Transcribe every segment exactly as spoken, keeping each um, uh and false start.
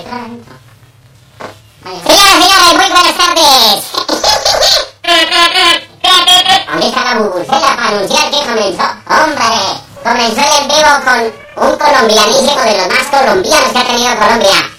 Señoras, señores, muy buenas tardes. ¿Dónde está la bubucela para anunciar que comenzó? ¡Hombre! Comenzó el en vivo con un colombianísimo de los más colombianos que ha tenido Colombia.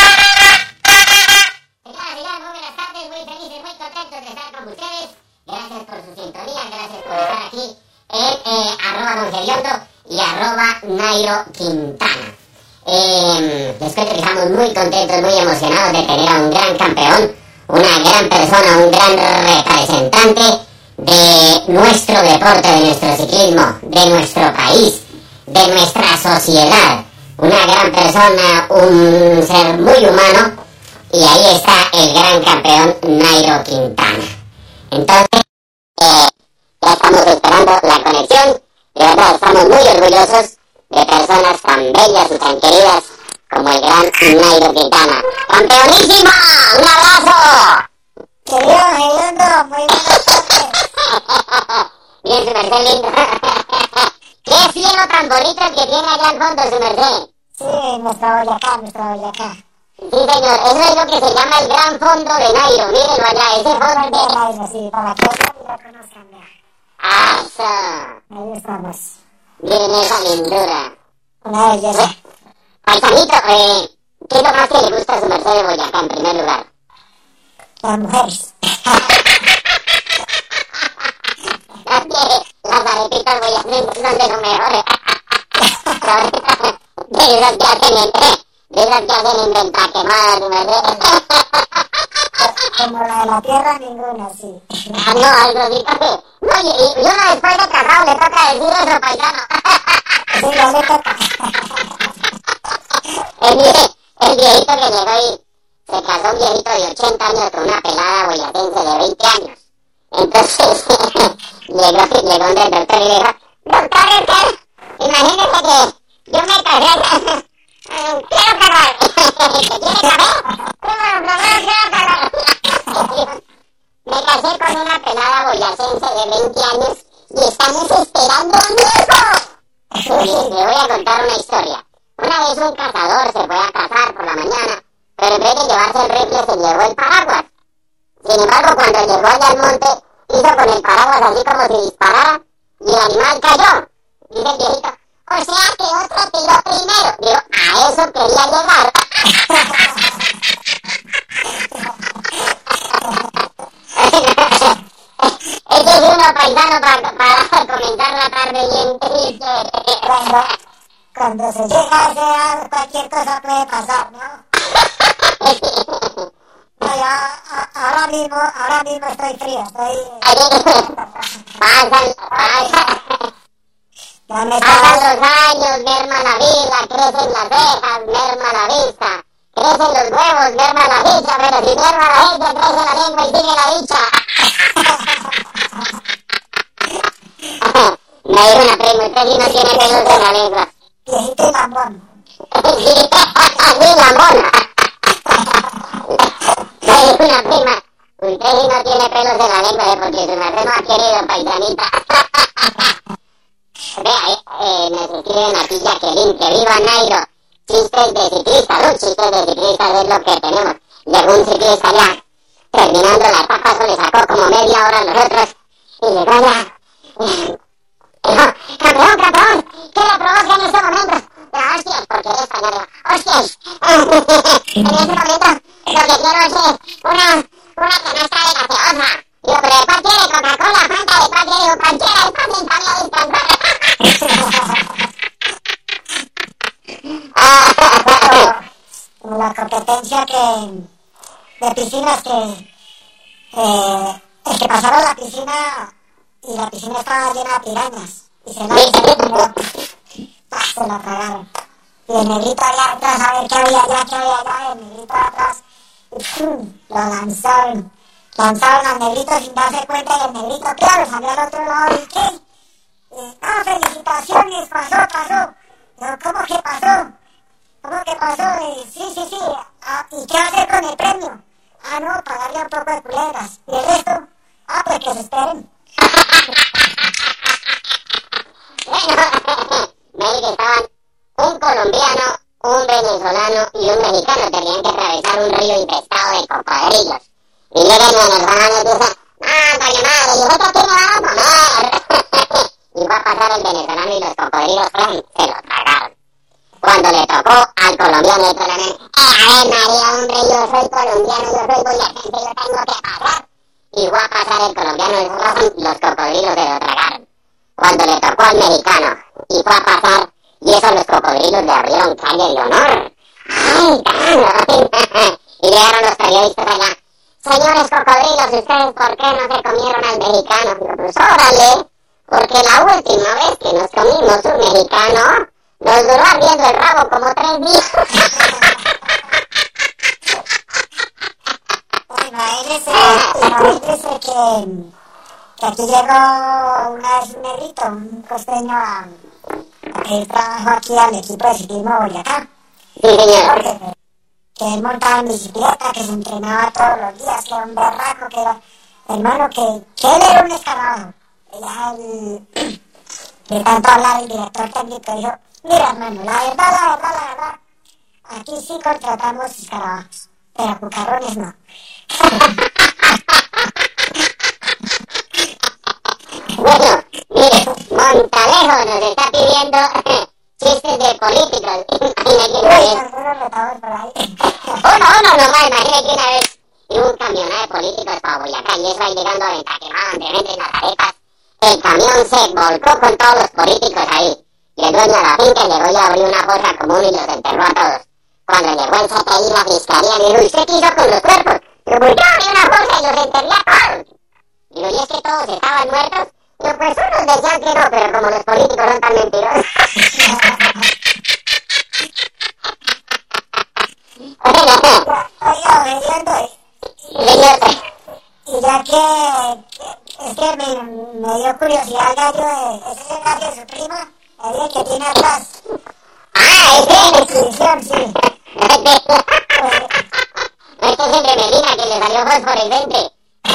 Señoras, señores, muy buenas tardes, muy felices, muy contentos de estar con ustedes. Gracias por su sintonía, gracias por estar aquí en eh, arroba Monseriondo y arroba Nairo Quintana. Eh, les cuento que estamos muy contentos, muy emocionados de tener a un gran campeón, una gran persona, un gran representante de nuestro deporte, de nuestro ciclismo, de nuestro país, de nuestra sociedad. Una gran persona, un ser muy humano, y ahí está el gran campeón Nairo Quintana. Entonces, eh, ya estamos esperando la conexión. De verdad, estamos muy orgullosos de personas tan bellas y tan queridas como el gran Nairo Quintana. ¡Campeonísimo! ¡Un abrazo! Querido Redondo, muy buenas tardes. Bien, su merced lindo. ¡Qué cielo tan bonito el que tiene allá al fondo, su merced! Sí, nuestra Boyacá, nuestra Boyacá. Sí, señor, eso es lo que se llama el gran fondo de Nairo. Mírenlo allá, ese fondo. de Nairo, sí, para que lo conozcan, vea. ¡Ah, eso! Ahí estamos. Miren esa lindura. Una belleza. Paisanito, eh, ¿qué es lo más que le gusta a su merced de Boyacá en primer lugar? Las mujeres. Las arepitas boyacenses son de lo mejor. De esas que hacen en, de esas que hacen en venta quemada, su merced. Como la de la tierra, ninguna, sí. Ah, no, algo así, café. No, y, y uno después de casado le toca decir eso, paisano. Sí, ya le toca. El, vie- el viejito que llegó y se casó, un viejito de ochenta años con una pelada boyacense de veinte años. Entonces, llegó, llegó un doctor y le dijo, doctor, doctor, imagínese que yo me casé, quiero cagar. ¿Te quiere saber? No, no, no, quiero cagar. Me casé con una pelada boyacense de veinte años y estamos esperando a mi hijo. Oye, le voy a contar una historia. Una vez un cazador se fue a cazar por la mañana, pero en vez de llevarse el rifle se llevó el paraguas. Sin embargo, cuando llegó allá al monte, hizo con el paraguas así como si disparara y el animal cayó. Dice el viejito, o sea que otro tiró primero. Digo, a eso quería llegar. Ese es uno paisano para, para comenzar la tarde bien triste. Cuando, cuando se llega a esa edad, cualquier cosa puede pasar, ¿no? No, yo a- ahora mismo, ahora mismo estoy frío, estoy... Pasan, pasan, Ya me pasan está... los años, merma la vida, crecen las cejas, merma la vista, crecen los huevos, merma la dicha, pero si merma la dicha, crece la lengua y sigue la dicha. Me dijo una prima, usted sí no tiene pelos en la lengua. Viejito y lambón. Sí, así la mona. Me dijo una prima, usted sí no tiene pelos en la lengua, ¿eh? Porque su merced no ha querido, paisanita. Vea, eh, eh, nos escriben aquí Jacqueline, que viva Nairo. Chistes de ciclistas, ¿no? Chistes de ciclistas es lo que tenemos. Llegó un ciclista allá, terminando la etapa, eso le sacó como media hora a los otros, y llegó allá. Dijo, campeón, campeón, ¿qué le provoca en este momento? Dijo, hostias, porque es español, dijo, hostias. En este momento, lo que quiero es una, una canasta de gaseosa. Digo, pero ¿de cuál quiere? Coca-Cola, Fanta, ¿de cuál quiere? Digo, cualquiera, es para sentarme a descansar. Como la competencia que... de piscinas que... Eh, es que pasaron la piscina y la piscina estaba llena de pirañas. Y se la hicieron, ¡pah! Se la tragaron. Y el negrito allá atrás, a ver qué había allá, qué había allá, el negrito atrás. Y ¡pum! Lo lanzaron. Lanzaron al negrito sin darse cuenta y el negrito, claro, salió al otro lado. ¿Y qué? Y, ah, felicitaciones, pasó, pasó. Digo, ¿cómo que pasó? ¿Cómo que pasó? Y, sí, sí, sí. Ah, ¿y qué hacer con el premio? Ah, no, pagarle un poco de culeras. ¿Y el resto? Ah, pues que se esperen. Bueno, me di que estaban un colombiano un venezolano y un mexicano tenían que atravesar un río infestado de cocodrilos. Y llega el venezolano y dice, ¡ah, coño madre! ¿Y nosotros quién me van a comer? Y fue a pasar el venezolano y los cocodrilos ¡fran! Se lo tragaron. Cuando le tocó al colombiano y colombiano, ¡eh, a ver, María, hombre, yo soy colombiano, yo soy boyacense, yo tengo que pasar! Y fue a pasar el colombiano y ¡fran! Los cocodrilos se lo tragaron. Cuando le tocó al mexicano y fue a pasar, y eso los cocodrilos le abrieron calle de honor. ¡Ay, claro! Y llegaron los periodistas allá. Señores cocodrilos, ¿ustedes por qué no se comieron al mexicano? Digo, pues órale, porque la última vez que nos comimos un mexicano, nos duró ardiendo el rabo como tres días. Imagínese, imagínese que, que aquí llegó una vez un negrito, un costeño a, a pedir trabajo aquí al equipo de ciclismo Boyacá. Sí, señor. Porque, que él montaba en bicicleta, que se entrenaba todos los días, que era un berraco, que era, hermano, que, que él era un escarabajo. Y ya el, de tanto hablar el director técnico dijo, mira hermano, la verdad, la verdad, la verdad, aquí sí contratamos escarabajos, pero cucarrones no. Bueno, mire, Montalejo nos está pidiendo chistes de políticos. Imagínate una vez. Algunos retadores por ahí. Uno, uno nomás, imagínate una vez. Y un camionado de políticos para Boyacá y eso ahí llegando a Ventaquemada, donde venden las arepas. El camión se volcó con todos los políticos ahí. Y el dueño de la finca llegó y abrió una fosa común y los enterró a todos. Cuando llegó el C T I, la fiscalía, le dijo, ¿y usted qué hizo con los cuerpos? Digo, pues yo abrí una fosa y los enterré a todos. Digo, ¿y es que todos estaban muertos? Digo, pues unos decían que no, pero como los políticos son tan mentirosos. Oiga, oyendo, Señor, y ya que, que es que me, me dio curiosidad el gallo de, ese es el gallo de su prima, el que tiene atrás. ah, En la ese. exhibición, sí. Este es el de Medina que le salió fosforescente.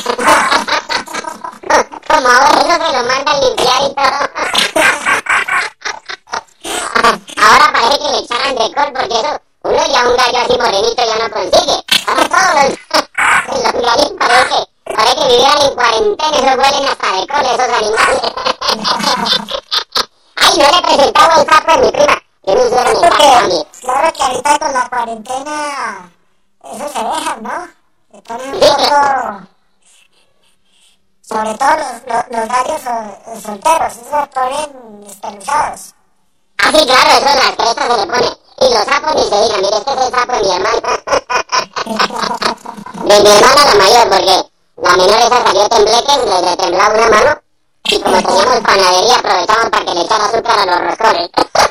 Como ahora eso se lo mandan limpiar y todo. Ahora parece que le echaran de col porque eso, uno ya un gallo así morenito ya no consigue. Ahora todos los, los gallos parece, parece que vivieran en cuarentena, eso huelen hasta de col esos animales. Ay, no le he presentado el sapo de mi prima. ¿Qué me hicieron en casa a mí? Claro que ahorita con la cuarentena, eso se deja, ¿no? Se ponen un poco, sobre todo los, los, los gallos sol- solteros, esos se ponen espeluzados. Ah, sí, claro, eso en las crestas se le pone. Y los sapos ni se digan, mire, este es el sapo de mi hermana. De mi hermana la mayor, porque la menor esa salió tembleque y le, le temblaba una mano. Y como teníamos panadería, aprovechamos para que le echara azúcar a los roscones.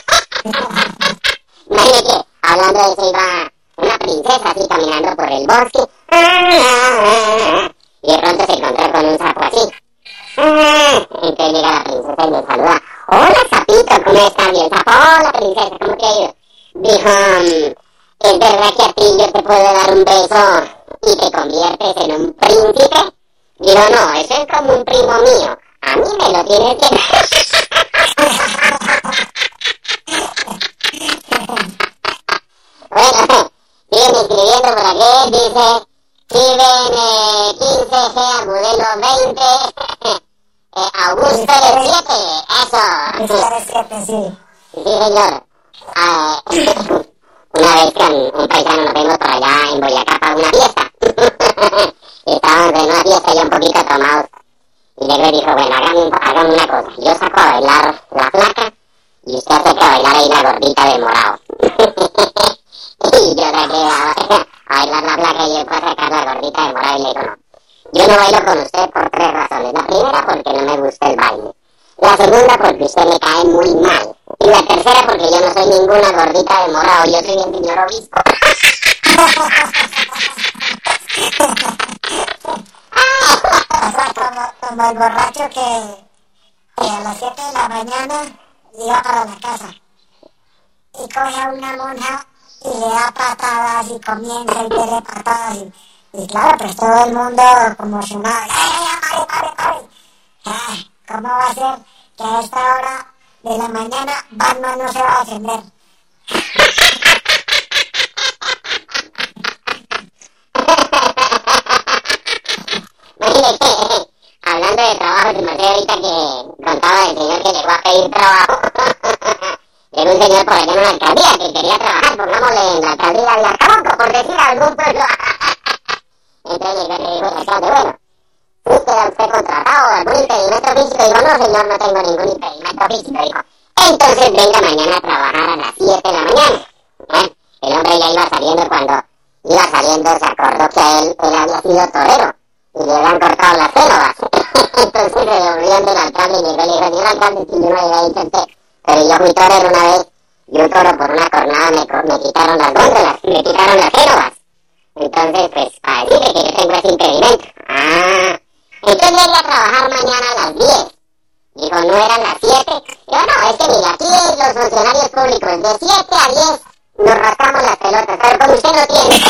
Imagínate, hablando de eso, iba una princesa así caminando por el bosque. Y de pronto se encontró con un sapo así. Entonces llega la princesa y le saluda. Hola, sapito, ¿cómo estás? Y el sapo, hola, princesa, ¿cómo te ha ido? Dijo, ¿es verdad que a ti yo te puedo dar un beso y te conviertes en un príncipe? Digo, no, eso es como un primo mío. A mí me lo tienes que dar. Bueno, siguen escribiendo por aquí, dice, Steven eh, quince G, modelo veinte, eh, Augusto el siete, eso. Es siete, sí. Sí, señor. Ah, una vez con un paisano nos vimos por allá en Boyacá para una fiesta. Y estábamos en una fiesta ya un poquito tomados. Y luego dijo, bueno, hagan, un- hagan una cosa. Yo saco a bailar la flaca y usted hace que bailar ahí la gordita de morado. Y yo saqué a, a bailar la flaca y él fue a sacar la gordita de morado y le dijo, no. Yo no bailo con usted por tres razones. La primera, porque no me gusta el baile. La segunda, porque usted me cae muy mal. Y la tercera, porque yo no soy ninguna gordita de morado. Yo soy el señor obispo. O sea, como, como el borracho que, que a las siete de la mañana iba para la casa y coge a una monja y le da patadas y comienza y darle patadas y, y claro, pues todo el mundo conmocionado. ¡Ay, ay, ay, pare, pare, pare! Ay, ¿cómo va a ser que a esta hora de la mañana Batman no se va a defender? ahorita que contaba del señor que llegó a pedir trabajo. Llegó un señor por allá en una alcaldía que quería trabajar, pongámosle en la alcaldía de Arcamonco, por decir algún pueblo. Entonces llegó y le dijo al alcalde, bueno, ¿sí queda usted contratado o algún impedimento físico? Dijo, no señor, no tengo ningún impedimento físico. Dijo, entonces venga mañana a trabajar a las siete de la mañana. ¿Eh? El hombre ya iba saliendo cuando iba saliendo se acordó que a él, él había sido torero y le habían cortado las células. Entonces se devolvió ante el alcalde y llegó y le dijo, señor alcalde, si yo no le había dicho a usted, pero yo fui torero una vez y un toro por una cornada me, me quitaron las góndolas, me quitaron las células. Entonces, pues, para decirle que yo tengo ese impedimento. Ah, entonces llegué a trabajar mañana a las diez. Dijo, ¿no eran las siete? Digo, no, es que mire, aquí los funcionarios públicos de siete a diez nos rascamos las pelotas, pero con usted no tiene.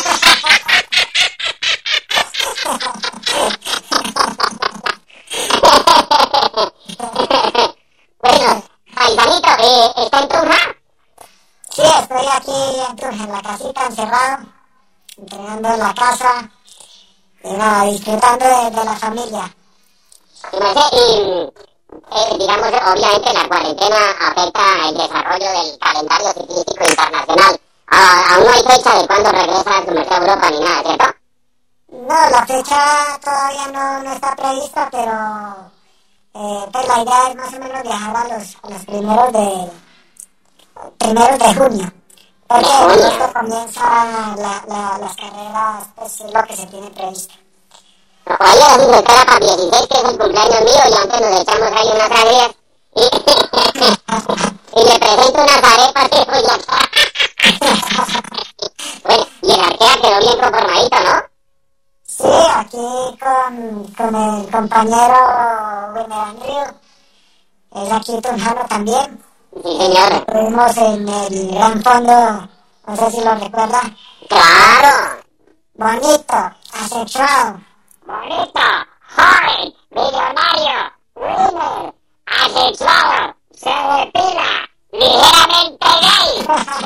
Bueno, paisanito, eh, ¿está en Tunja? Sí, estoy aquí en Tunja, en la casita, encerrado, entrenando en la casa, y nada, disfrutando de, de la familia. Y no sé, y, eh, digamos, obviamente la cuarentena afecta el desarrollo del calendario ciclístico internacional. Ah, aún no hay fecha de cuándo regresa a su merced a Europa ni nada, ¿cierto? No, la fecha todavía no, no está prevista, pero eh, pues la idea es más o menos viajar a los, a los primeros de primeros de junio, porque en esto comienza la, la, las carreras, pues es lo que se tiene previsto. Oye, así me espera para dieciséis, que es el cumpleaños mío, y antes nos echamos ahí unas alegrías. Y, y le presento unas arepas que voy a acá. Bueno, y el Arquea quedó bien conformadito, ¿no? Sí, aquí con, con el compañero Winner Andrew, es aquí tunjano también. Sí, señor. Estuvimos en el Gran Fondo, no sé si lo recuerda. ¡Claro! Bonito, asexuado. Bonito, joven, millonario, winner, asexuado, se depila, ligeramente gay.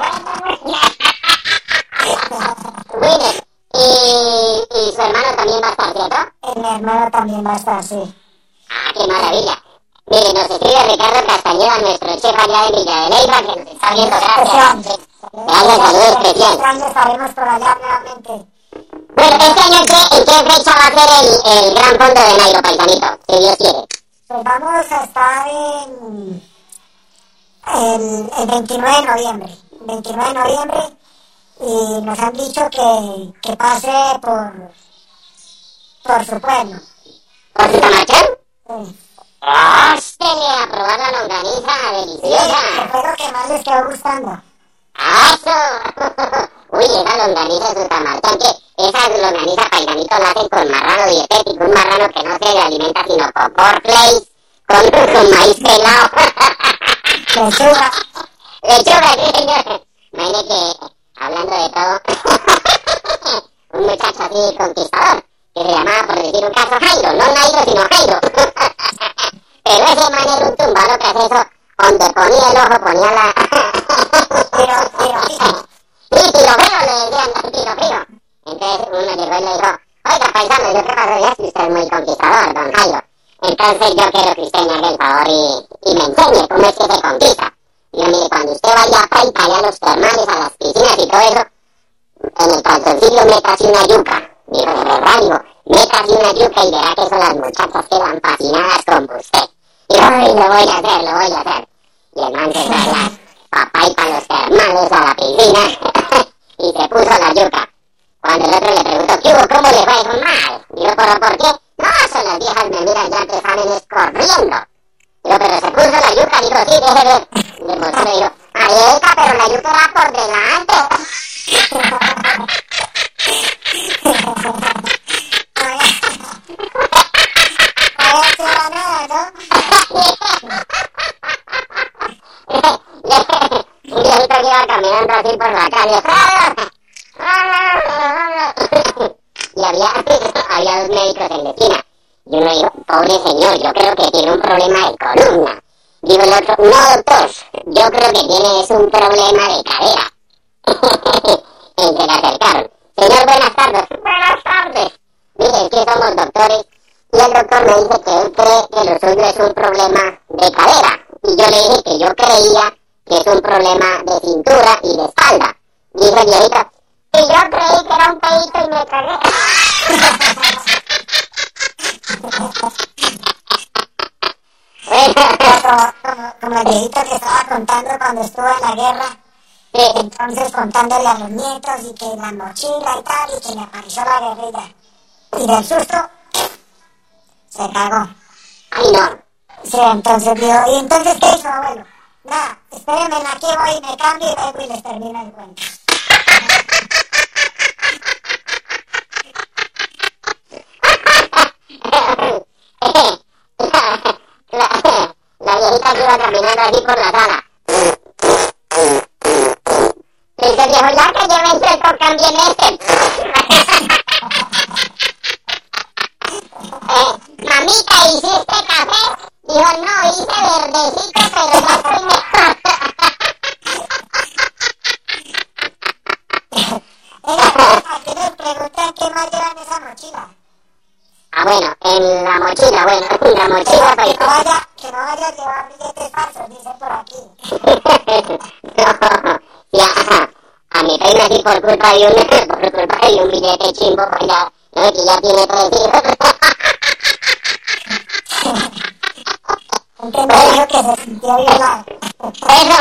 Winner, y, y su hermano también va a estar, ¿cierto? Mi hermano también va a estar, sí. Ah, qué maravilla. Mire, nos escribe Ricardo Castañeda, nuestro chef allá de Villa de Leyva, que nos está viendo, gracias. Gracias, saludos especial. Este año estaremos por allá nuevamente. Bueno, este año, ¿en qué, en qué fecha va a ser el, el Gran Fondo de Nairo, paisanito? Si Dios quiere. Pues vamos a estar en el, el veintinueve de noviembre. veintinueve de noviembre. Y nos han dicho que, que pase por, por su pueblo. ¿Por su camachón? Sí. ¡Hóstele a probar la longaniza Sí, deliciosa! que fue lo que más les quedó gustando. ¡Eso! Uy, esa longaniza es su tamalcán, que esa longaniza paisanito la hacen con marrano dietético, un marrano que no se alimenta sino con cornflakes, con, con maíz pelado. Lechuga. Lechuga, sí, señor. Imagine que, hablando de todo, un muchacho así conquistador, que se llamaba, por decir un caso, Jairo, no Nairo, sino Jairo. Pero ese man era un tumbado que hace eso, donde ponía el ojo, ponía la... Tiro, tiro fijo. Sí, tiro frío, le decían, tiro frío. Entonces uno llegó y le dijo, oiga, paisano, yo qué pasa, es que usted es muy conquistador, don Jairo. Entonces yo quiero que usted me haga el favor y, y me enseñe cómo es que se conquista. Y yo, mire, cuando usted vaya a Paita, allá a los termales, a las piscinas y todo eso, en el calzoncillo métase una yuca. Digo, de verdad, digo, métase una yuca y verá que son las muchachas quedan fascinadas con usted. Y ay, lo voy a hacer, lo voy a hacer. Y el man se fue allá, a Paita, a los termales, a la piscina, y se puso la yuca. Cuando el otro le preguntó, ¿qué hubo? ¿Cómo le fue? Dijo, mal. Digo, ¿pero por qué? No, son las viejas me miran ya que salen es corriendo. Digo, pero se puso la yuca, digo, sí, deje ver. Le mostré, digo, ahí está, pero la yuca era por delante. Un viejito que iba caminando así por la calle. Y había, había dos médicos en la esquina. Y uno dijo, pobre señor, yo creo que tiene un problema de columna. Digo el otro, no doctor, yo creo que tiene es un problema de cadera. Y se le acercaron. Señor, buenas tardes. Buenas tardes. Mire, es que somos doctores. Y el doctor me dice que él cree que lo suyo es un problema de cadera. Y yo le dije que yo creía que es un problema de cintura y de espalda. Dice el viejito, y yo creí que era un pedito y me cagué. como, como, como el viejito que estaba contando cuando estuvo en la guerra, Sí. entonces contándole a los nietos y que la mochila y tal, y que le apareció la guerrilla. Y del susto, se cagó. Ay, no. Sí, entonces dijo, ¿y entonces qué hizo, abuelo? Nada, espérenme, aquí voy, me cambio y vengo y les termino el cuento. la, la, la viejita que iba caminando así por la sala. Dice el viejo, ya que lleven suelto, cambien este. eh, mamita, ¿hiciste café? Dijo, no, hice verdecito, pero ya estoy mejor. Aquí les preguntan qué más lleva en esa mochila. Ah, bueno, en la mochila, bueno, en la mochila, pues... Que no vaya, que no vaya a llevar billetes falsos, dice por aquí. no, ya, a mi prima sí por culpa de un, por culpa de un billete chimbo, pues ya, no, que ya tiene tres hijos. Entiendo dijo que se sintió violado. Eso,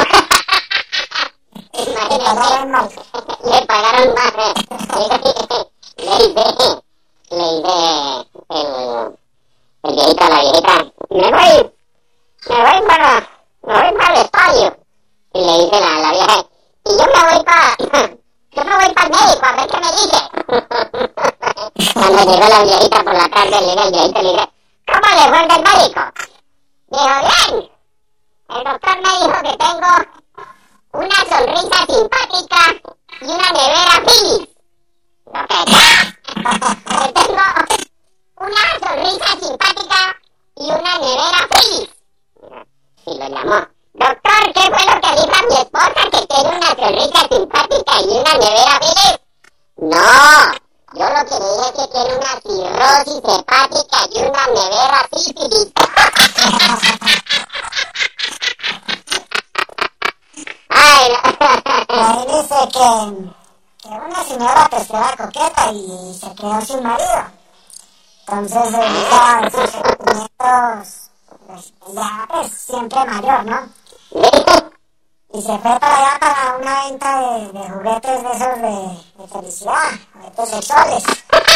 Le imagínate, pagaron mal. le pagaron más, eh. le hice, le hice el, el viejito a la viejita, me voy, me voy para, me voy para el estadio. Y le dice la, la vieja, y yo me voy para, yo me voy para el médico, a ver qué me dice. Cuando llegó la viejita por la tarde, llega el viejito y le dice, ¿cómo le fue el del médico? Dijo, bien, el doctor me dijo que tengo una sonrisa simpática y una nevera Philips. ¿Lo que que tengo una sonrisa simpática y una nevera Philips. Y lo llamó. Doctor, ¿qué fue lo que dijo a mi esposa que tiene una sonrisa simpática y una nevera Philips? No, yo lo que le dije es que tiene una cirrosis hepática y una nevera sífilis. Ay, Ahí dice que, que una señora pues era coqueta y se quedó sin marido. Entonces ella, sus sentimientos, pues ella pues siempre mayor, ¿no? Y se fue para allá para una venta de, de juguetes de esos de, de felicidad, juguetes sexuales.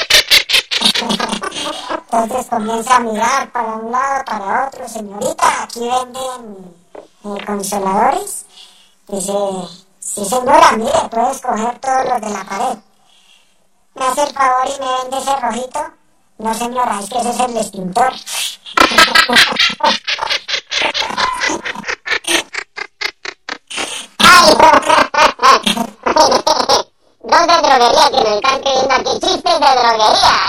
Entonces comienza a mirar para un lado, para otro, señorita, aquí venden eh, consoladores. Dice, sí señora, mire, puede escoger todos los de la pared. ¿Me hace el favor y me vende ese rojito? No señora, es que ese es el extintor. Dos de droguería que nos están escribiendo aquí, chistes de droguería,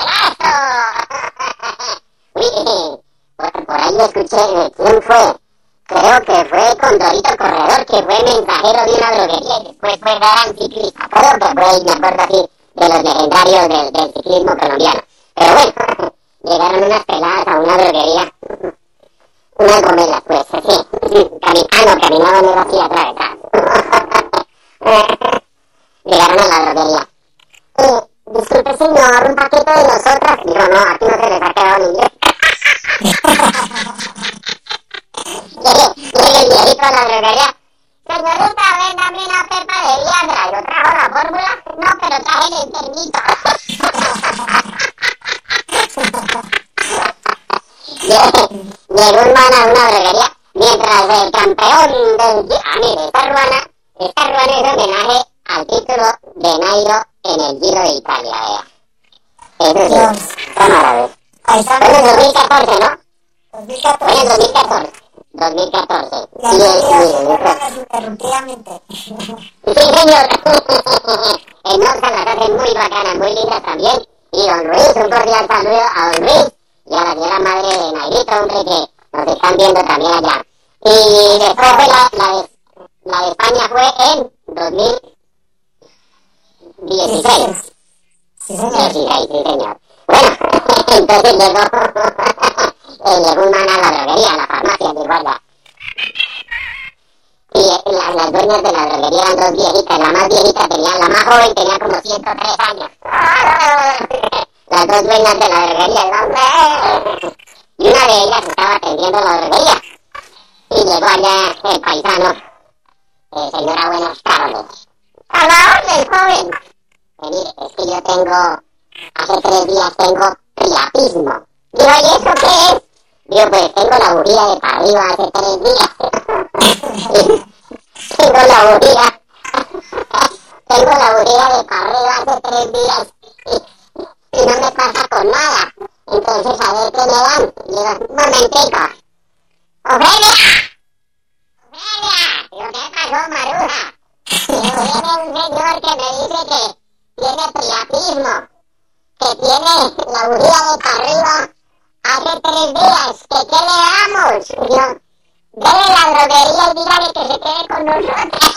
¡eso! Uy, por, por ahí escuché, ¿de quién fue? Creo que fue Condorito Corredor, que fue mensajero de una droguería y después fue gran ciclista. Creo que fue, me acuerdo así, de los legendarios del, del ciclismo colombiano. Pero bueno, llegaron unas peladas a una droguería, unas gomelas, pues, así, cami ah, no, caminaban era así atravesadas. Llegaron a la droguería. Eh, disculpe señor, un paquete de nosotras. Digo, no, aquí no se les ha quedado ni inglés. Llega el viejito a la droguería. Señorita, véndame una pepa de Viagra. ¿Yo trajo la fórmula? No, pero traje el internito. Llegó un man a una droguería. Mientras el campeón del... Ah, mire, esta ruana, esta ruana es homenaje al título de Nairo en el Giro de Italia, vea. Eso sí, cámara, ¿ves? Ahí está. Fue en el dos mil catorce, ¿no? dos mil catorce. Fue en el dos mil catorce. dos mil catorce. Y ahí se ininterrumpidamente. Sí, señor. En Oxford las hacen muy bacanas, muy lindas también. Y don Luis, un cordial saludo a don Luis y a la señora madre de Nairito, hombre, que nos están viendo también allá. Y después fue la, la, de, la de España fue en dos mil dieciséis. Sí, señor. dieciséis, sí, señor. Bueno, entonces llegó eh, llegó un man a la droguería, a la farmacia, llegó allá. Y eh, las, las dueñas de la droguería eran dos viejitas, la más viejita tenía, la más joven tenía como ciento tres años. Las dos dueñas de la droguería, y una de ellas estaba atendiendo la droguería. Y llegó allá el paisano, eh, señora, buenas tardes. A la orden, joven. Eh, mire, es que yo tengo, hace tres días tengo priapismo. Digo, ¿y eso qué es? Digo, pues tengo la bujía de para arriba hace tres días. tengo la bujía, tengo la bujía de para arriba hace tres días y, y no me pasa con nada. Entonces, a ver qué me dan. Digo, un momentico. ¡Ofelia! ¡Ofelia! Digo, ¿qué pasó, Maruja? Digo, viene un señor que me dice que tiene priapismo, que tiene la bujía de para arriba hace tres días, que qué le damos. Digo, dele la droguería y dígale que se quede con nosotros.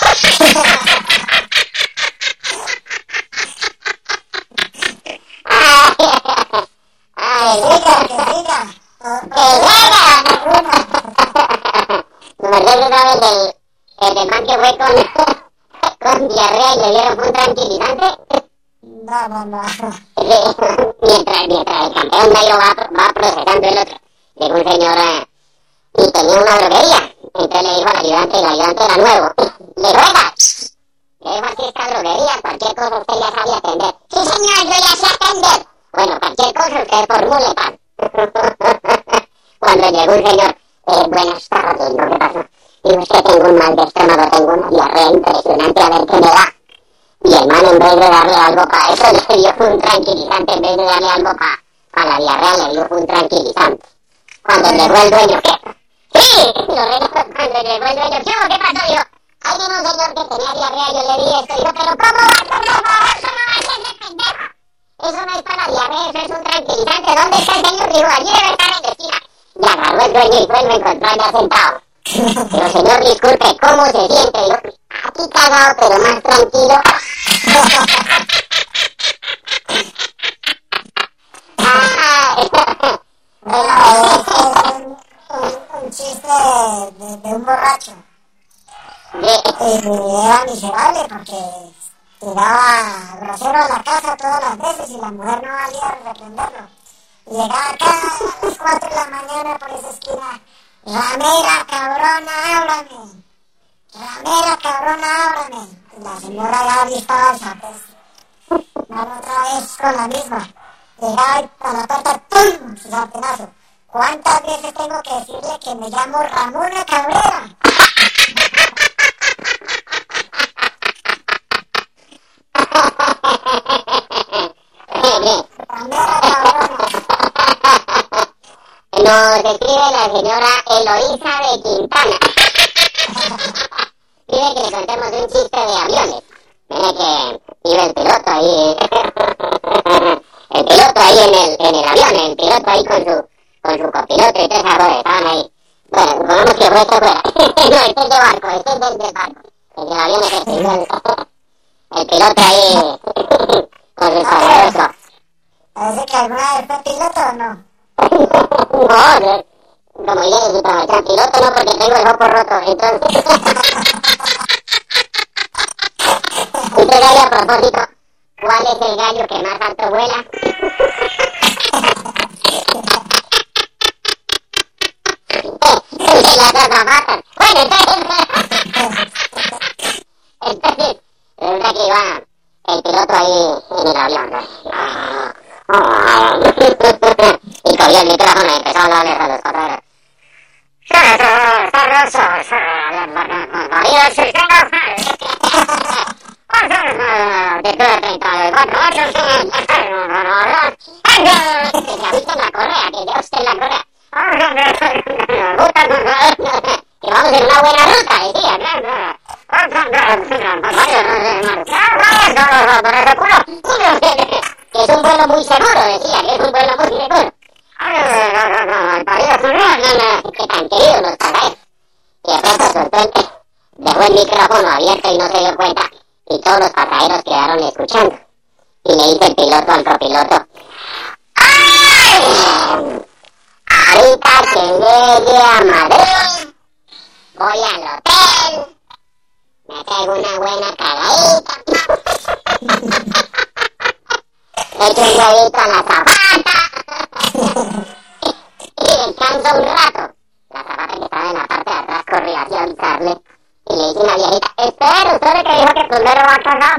Ay, Que siga, que siga. ¡que llega! Me acuerdo una vez del, el del man que fue con, con diarrea y le dieron un tranquilizante. No, no, no. mientras, mientras el campeón Nairo va, va procesando el otro, llegó un señor eh, y tenía una droguería. Entonces le dijo al ayudante, y el ayudante era nuevo. Le dijo, oiga, le dijo aquí esta droguería, cualquier cosa usted ya sabe atender. Sí, señor, yo ya sé atender. Bueno, cualquier cosa usted formule, pan. Cuando llegó un señor, eh, buenas tardes, ¿no? ¿Qué pasó? Digo, es que tengo un mal de estómago, tengo una diarrea impresionante, a ver qué me da. Y el man, en vez de darle algo para eso, le dio un tranquilizante. En vez de darle algo para pa la diarrea, le dio un tranquilizante. Cuando llegó el dueño, ¿qué? ¡Sí! Lo regaló. Cuando llegó el dueño, ¿qué? ¿Qué pasó? Dijo, ahí viene un señor que tenía diarrea, yo le di esto. Dijo, ¿pero cómo va a tener para eso? No va a ser de pendejo. Eso no es para la diarrea, eso es un tranquilizante. ¿Dónde está el señor? Dijo, allí debe estar en la esquina. Y agarró el dueño y fue y lo encontró allá sentado. Pero señor, disculpe, ¿cómo se siente? Dijo, aquí cagado, pero más tranquilo. Bueno, ese es un, un, un chiste de, de, de un borracho. Y era miserable porque llegaba grosero a la casa todas las veces y la mujer no valía reprenderlo. Y llegaba acá a las cuatro de la mañana por esa esquina. Ramera, cabrona, ábrame. Ramera, cabrona, ábrame. Y la señora ya listaba el sartén. Vamos otra vez con la misma. Llegaba a la puerta, ¡pum! Su sartenazo. ¿Cuántas veces tengo que decirle que me llamo Ramona Cabrera? Ramera, cabrona. Nos describe la señora Eloísa de Quintana. Pide que le contemos un chiste de aviones. Mire que iba el piloto ahí. El piloto ahí en el, en el avión, el piloto ahí con su, con su copiloto y tres arroz, estaban ahí. Bueno, supongamos que fue este fuera. No, este es de barco, este es del, del barco. El del avión es este. El, el piloto ahí con su sabroso. ¿Parece que alguna vez fue piloto o no? No, no, como yo necesito aprovechar piloto, no, porque tengo el ojo roto, entonces. Este gallo, a propósito, ¿cuál es el gallo que más alto vuela? El de las azafatas. Bueno, entonces. Entonces, resulta que iba el piloto ahí en el avión, ¿no? Y cogió el micrófono y empezó a hablarles a los pasajeros. La correa, que ya usted la correa. Que vamos en una buena ruta, decía. Que es un vuelo muy seguro, decía, que es un vuelo muy seguro. Que tan queridos los pasajeros. Y el resto soltó el, dejó el micrófono abierto y no se dio cuenta. Y todos los pasajeros quedaron escuchando. Y le dice el piloto al copiloto: ¡ay! ¡Ay! ahorita que llegue a Madrid, voy al hotel, me traigo una buena cagadita, echo un huevito a la zapata y descanso un rato. La zapata que estaba en la parte de atrás corrió hacia avisarle y le dice a la viejita, espera, usted es que dijo que primero va a cagar.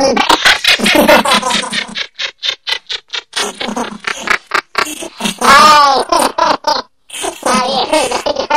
Ay, está bien.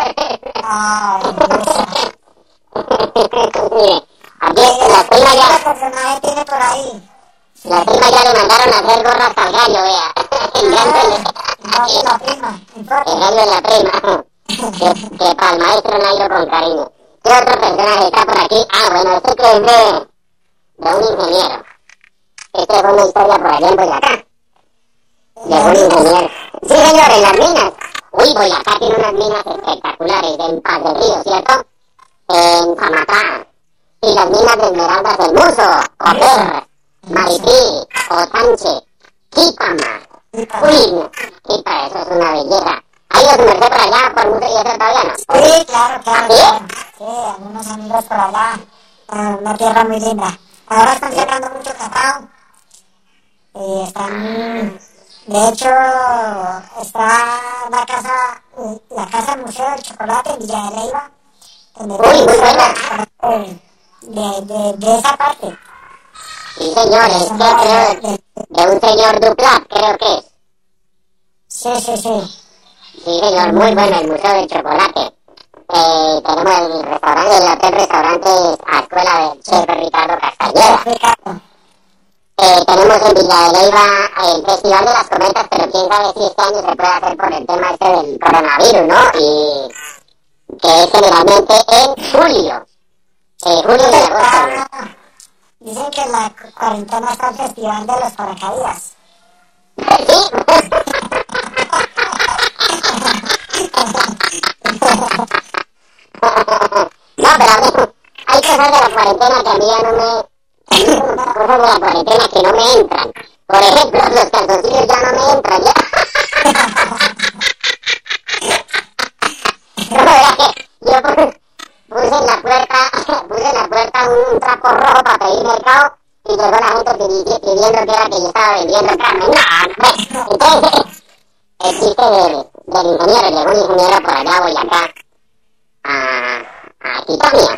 Aquí la prima ya, personaje tiene por ahí. la prima ya le mandaron a hacer gorras al gallo, vea. El gallo, No, la prima. el gallo es la prima. Que, que para el maestro Nairo con cariño. ¿Qué otro personaje está por aquí? Ah, bueno, este que es de, de un ingeniero. Este fue una historia por allá en Boyacá. De un ingeniero. Sí, señor, en las minas. Uy, Boyacá tiene unas minas espectaculares en Paz del Río, ¿cierto? En Famatá. Y las minas de Esmeraldas del Muso, Oper, Maripí, Otanche, Quipama. Uy, Quipa, eso es una belleza. ¿Ha ido su merced por allá, por Muso y eso todavía no? Sí, claro, claro. ¿Sí? claro. Sí, algunos amigos por allá. Eh, una tierra muy linda. Ahora están sacando mucho cacao. Y están... De hecho, está la casa, la casa Museo del Chocolate en Villa de Leyva. Donde Uy, muy buena. eh, de, de, de esa parte. Sí, señor, es que creo, de un señor Duplat, creo que es. Sí, sí, sí. Sí, señor, muy bueno el Museo del Chocolate. Eh, tenemos el restaurante, el hotel restaurante a escuela del chef Ricardo Castañeda. Ricardo. Eh, tenemos en Villa de Leyva el Festival de las Cometas, pero quién sabe si este año se puede hacer por el tema este del coronavirus, ¿no? Y que es generalmente en julio. Eh, julio y agosto. ¿No? Dicen que en la cu- cuarentena está el festival de los paracaídas. ¿Sí? No, pero a ver, hay cosas de la cuarentena que a mí ya no me... Hay cosas de la cuarentena que no me entran. Por ejemplo, los calzoncillos ya no me entran. ¿Ya? No, ¿verdad que yo pu- puse en la puerta, puse en la puerta un trapo rojo para pedir mercado y llegó la gente pidi- pidiendo que era que yo estaba vendiendo carne? No, no. Entonces, el chiste de, del ingeniero, llegó un ingeniero por allá a Boyacá, a, a Quitania.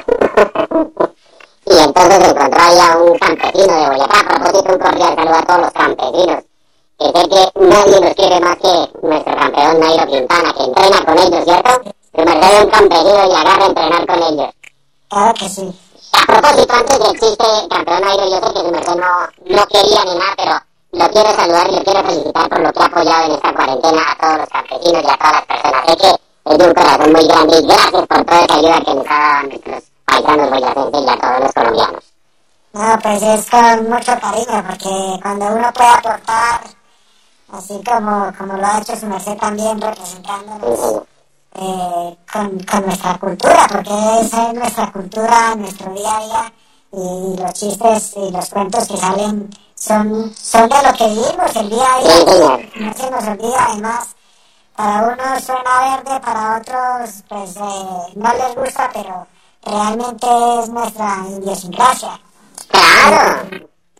Y entonces encontró ahí a un campesino de Boyacá. A propósito, un cordial saludo a todos los campesinos, que sé que nadie los quiere más que nuestro campeón Nairo Quintana, que entrena con ellos, ¿cierto? Su merced es un campesino y agarra a entrenar con ellos. Claro que sí. A propósito, antes del chiste, campeón Nairo, yo sé que su merced no, no quería ni nada, pero lo quiero saludar y lo quiero felicitar por lo que ha apoyado en esta cuarentena a todos los campesinos y a todas las personas. Sé que es de un corazón muy grande y gracias por toda esa ayuda que nos ha dado a nuestros paisanos boyacenses y a todos los colombianos. No, pues es con mucho cariño, porque cuando uno puede aportar, así como, como lo ha hecho su merced también, representándonos eh, con, con nuestra cultura, porque esa es nuestra cultura, nuestro día a día, y los chistes y los cuentos que salen son, son de lo que vivimos el día a día, no se nos olvida. Además, para unos suena verde, para otros pues eh, no les gusta, pero realmente es nuestra idiosincrasia. ¡Claro!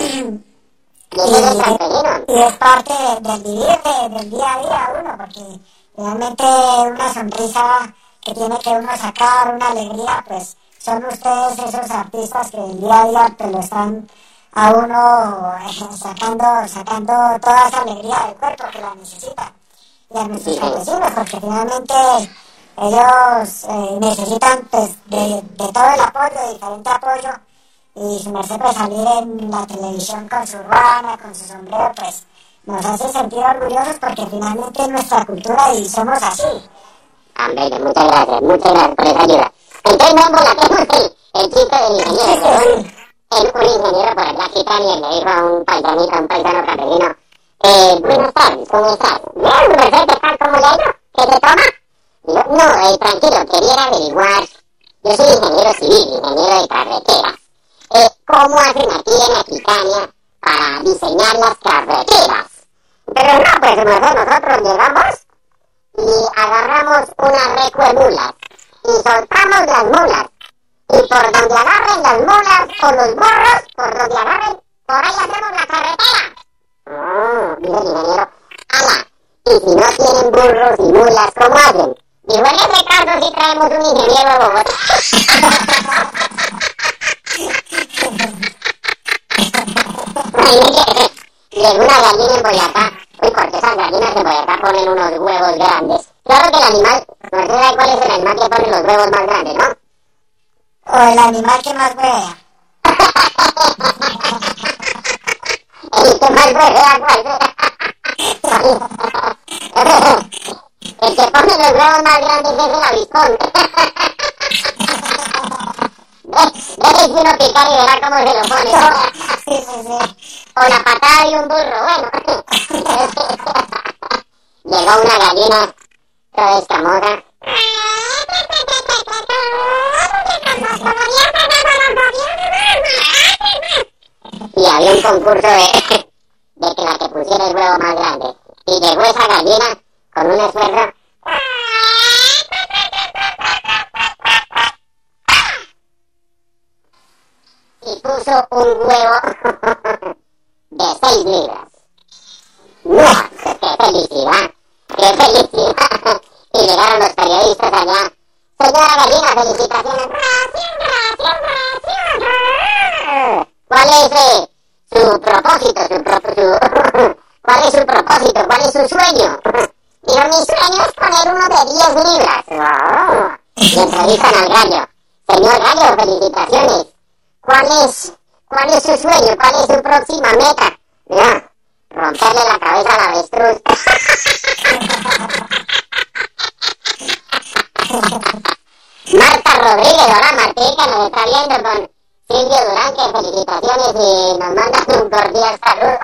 Y eso es el campesino. Y es parte de- del vivir de- del día a día uno, porque realmente una sonrisa que tiene que uno sacar, una alegría, pues son ustedes esos artistas que el día a día pues, lo están a uno eh, sacando, sacando toda esa alegría del cuerpo que la necesita. Y a nuestros Sí. campesinos, porque finalmente ellos eh, necesitan pues, de, de todo el apoyo, de diferente apoyo, y su merced pues salir en la televisión con su ruana, con su sombrero, pues nos hace sentir orgullosos porque finalmente es nuestra cultura y somos así. Hombre, muchas gracias, muchas gracias por esa ayuda. Entonces, no embolatemos el, el chiste del ingeniero, que un, el, un ingeniero por allá Quitania le dijo a un paisanito, a un paisano campesino, eh, buenas tardes, ¿cómo estás? Bien, merced, ¿qué tal? ¿Cómo le ha ido? ¿Qué se toma? Y yo, no, eh, tranquilo, quería averiguar, yo soy ingeniero civil, ingeniero de carreteras, eh, ¿cómo hacen aquí en Aquitania para diseñar las carreteras? Pero no, pues merced, nosotros llegamos y agarramos una recu de mulas y soltamos las mulas. Y por donde agarren las mulas o los burros, por donde agarren, por ahí hacemos la carretera. Oh, dijo el ingeniero. Ala, y si no tienen burros y mulas, ¿cómo hacen? Dijo, en ese caso sí traemos un ingeniero a Bogotá. Llegó una gallina en Boyacá. Uy, porque esas gallinas en Boyacá ponen unos huevos grandes. Claro que el animal, no sé cuál es el animal que pone los huevos más grandes, ¿no? O el animal que más huevea. El que más huevea, ¿cuál será? El que pone los huevos más grandes es el avispón. Deje si uno picar y verá cómo se lo pone. Sí, sí, sí. O la patada de un burro, bueno. Llegó una gallina toda escamosa. Y había un concurso de, de que la que pusiera el huevo más grande. Y llegó esa gallina con un esfuerzo. Y puso un huevo de seis libras. ¡No! ¡Qué felicidad! ¡Qué felicidad! Y llegaron los periodistas allá. Señora gallina, felicitaciones. ¡Gracias, gracias, gracias! ¿Cuál es eh, su propósito? Su pro, su, ¿Cuál es su propósito? ¿Cuál es su sueño? Digo, mi sueño es poner uno de diez libras. Oh. Y entrevistan al gallo. Señor gallo, felicitaciones. ¿Cuál es, cuál es su sueño? ¿Cuál es su próxima meta? No, romperle la cabeza al avestruz. Marta Rodríguez, hola Martica, nos está viendo con Silvio Durán, que felicitaciones y nos mandan un cordial saludo.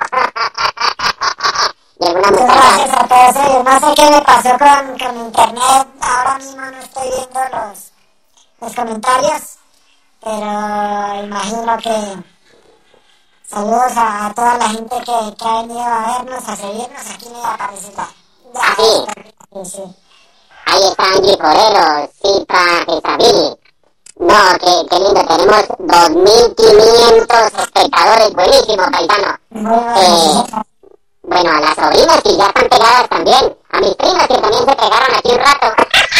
Y alguna Muchas muchacha. gracias a todos ellos. No sé qué me pasó con, con internet. Ahora mismo no estoy viendo los, los comentarios. Pero imagino que saludos a, a toda la gente que, que ha venido a vernos, a seguirnos. Aquí me aparece la... ¿Ah, sí? Sí, sí. Ahí está Angie Forero, Cita Gesabili. No, qué, qué lindo, tenemos dos mil quinientos espectadores, buenísimo, paisano. Muy Eh, bueno. bueno, a las sobrinas que ya están pegadas también, a mis primas que también se pegaron aquí un rato.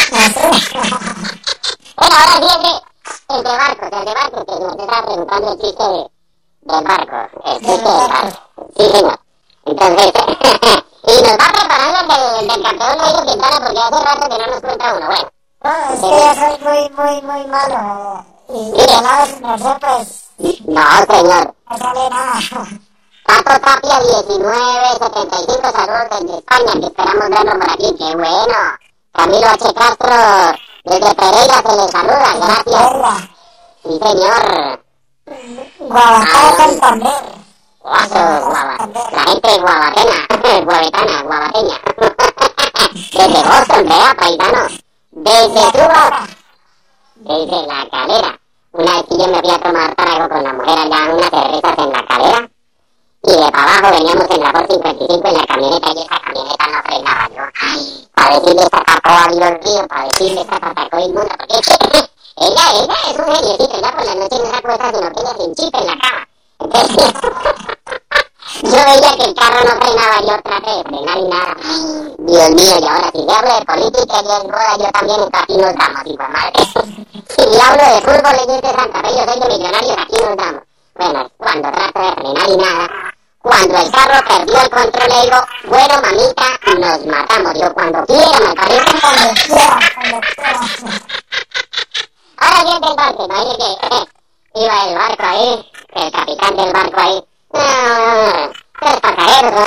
Bueno, ahora viene el de barcos, el de barcos, que nos estaba preguntando el chiste de, del barco, el chiste del barco. Sí, señor. Entonces, y nos va preparando el del, del campeón Nairo Quintana porque hace rato que no nos cuenta uno, bueno. No, es que yo soy muy, muy, muy malo. Y, y al lado de su merced, pues, No, señor. no sale nada. Pato Tapia diecinueve setenta y cinco, saludos desde España, que esperamos verlo por aquí, qué bueno. Camilo H. Castro, desde Pereira se le saluda, gracias. Verga. Sí, señor. Guadalajara, Santander. Guaso, guava. La gente de Guabatena, guavetana, guabateña. Desde Boston, vea, paisano. Desde Cuba, desde la Calera. Una vez que yo me fui a tomar trago con la mujer allá, unas cervezas en la Calera. Y de para abajo veníamos en la Ford cincuenta y cinco en la camioneta y esa camioneta no frenaba. Yo, ay, para decirle esta tapó a Dios mío, para decirle esta patacó inmunda, porque ella, ella es un geniecito, ella por la noche no se acuesta sino que ella sin chip en la cama. Entonces, yo veía que el carro no frenaba, yo traté de frenar y nada. Ay, Dios mío, y ahora si le hablo de política y en boda, yo también en aquí nos damos, hijo de madre. Si le hablo de fútbol, le dice Santa Fe, yo soy de Millonarios, aquí nos damos. Bueno, cuando trato de frenar y nada, cuando el carro perdió el control, le digo, bueno, mamita, nos matamos. Yo, cuando quiera, me parece. Cuando quiera, cuando quiera. Ahora viene el barco, imagínate que eh, iba el barco ahí, el capitán del barco ahí. Ah, tres pasajeros,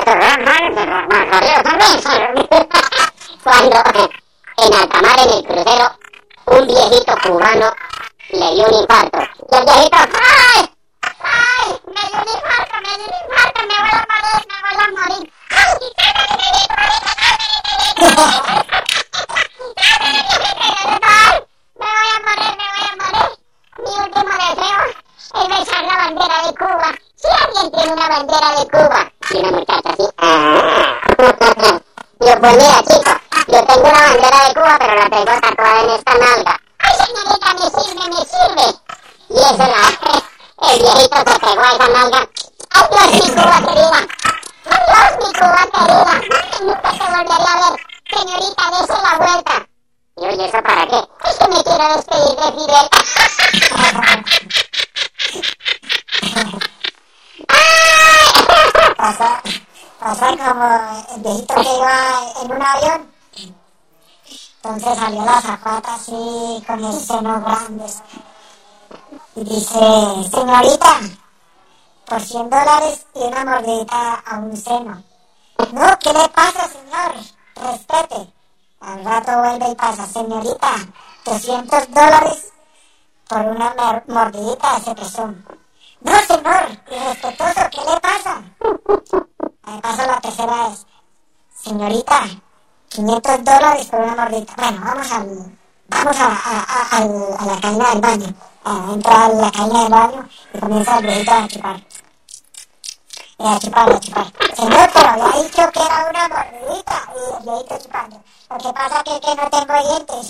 cuando eh, en alta mar, en el crucero, un viejito cubano le dio un infarto. Y el viejito, ¡ay! ¡Ay! Me dio un infarto, me dio un infarto, me voy a morir, me voy a morir. ¡Ay! Me voy a morir, me voy a morir. Mi último deseo es besar la bandera de Cuba. Si alguien tiene una bandera de Cuba. Y una muchacha así. Ah. Yo, pues mira, chico, yo tengo una bandera de Cuba, pero la tengo tatuada en esta nalga. ¡Ay, señorita, me sirve, me sirve! Y eso la... el viejito se pegó a esa nalga. ¡Ay, Dios, mi Cuba querida! ¡Ay, Dios, mi Cuba querida! Nunca te volveré a ver. Señorita, dése la vuelta. Y oye, ¿eso para qué? Es que me quiero despedir de Fidel. Pasa, pasa como el viejito que iba en un avión. Entonces salió la azafata así con el seno grandes. Y dice, señorita, por cien dólares y una mordidita a un seno. No, ¿qué le pasa, señor? Respete. Al rato vuelve y pasa, señorita, doscientos dólares por una mer- mordidita a ese pezón. No, señor, irrespetuoso, ¿qué le pasa? Me pasa la tercera vez. Señorita, quinientos dólares por una mordidita. Bueno, vamos al, vamos a, a, a, al- a la cabina del baño. Ah, entra a la cabina del baño y comienza el viejito a chupar. Y a chupar, a chupar. Señor, pero había dicho que era una mordidita. Y el viejito chupando. Lo que pasa es que, que no tengo dientes.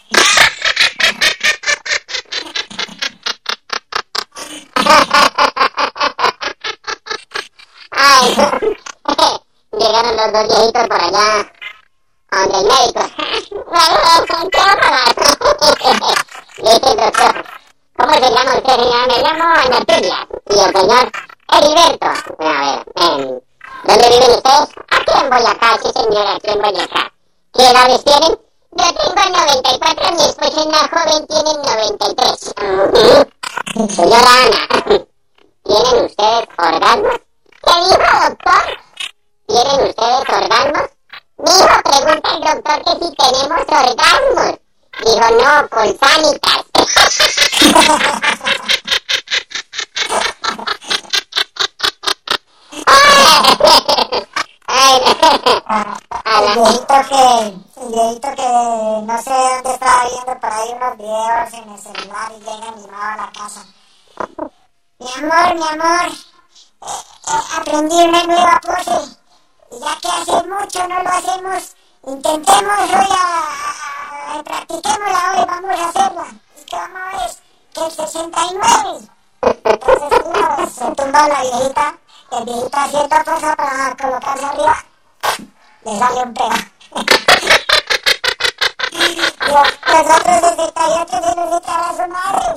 Ay, llegaron los dos viejitos por allá, a donde el médico. Quiero pagar. Le dice el doctor, ¿cómo se llama usted, señor? Me llamo Anatulia. Y el señor, Heriberto. A ver, eh, ¿dónde viven ustedes? Aquí en Boyacá, sí señor, aquí en Boyacá. ¿Qué edades tienen? Yo tengo noventa y cuatro, mi esposa es una joven, tiene noventa y tres. Uh-huh. Señora Ana, ¿tienen ustedes orgasmos? ¿Qué dijo, doctor? ¿Tienen ustedes orgasmos? Mijo, pregunta el doctor que si tenemos orgasmos. Dijo, no, con sanitas. Ay, El viejito que, el viejito que no sé dónde estaba viendo por ahí unos videos en el celular y llega animado a la casa. Mi amor, mi amor, eh, eh, aprendí una nueva pose. Y ya que hace mucho no lo hacemos, intentemos hoy a, a, a practiquémosla hoy, vamos a hacerla. ¿Y qué vamos a ver? Que el sesenta y nueve. Entonces uno se tumba la viejita, el viejito haciendo fuerza para colocarse arriba, le sale un pedo. Los otros sesenta y ocho se los echará a su madre.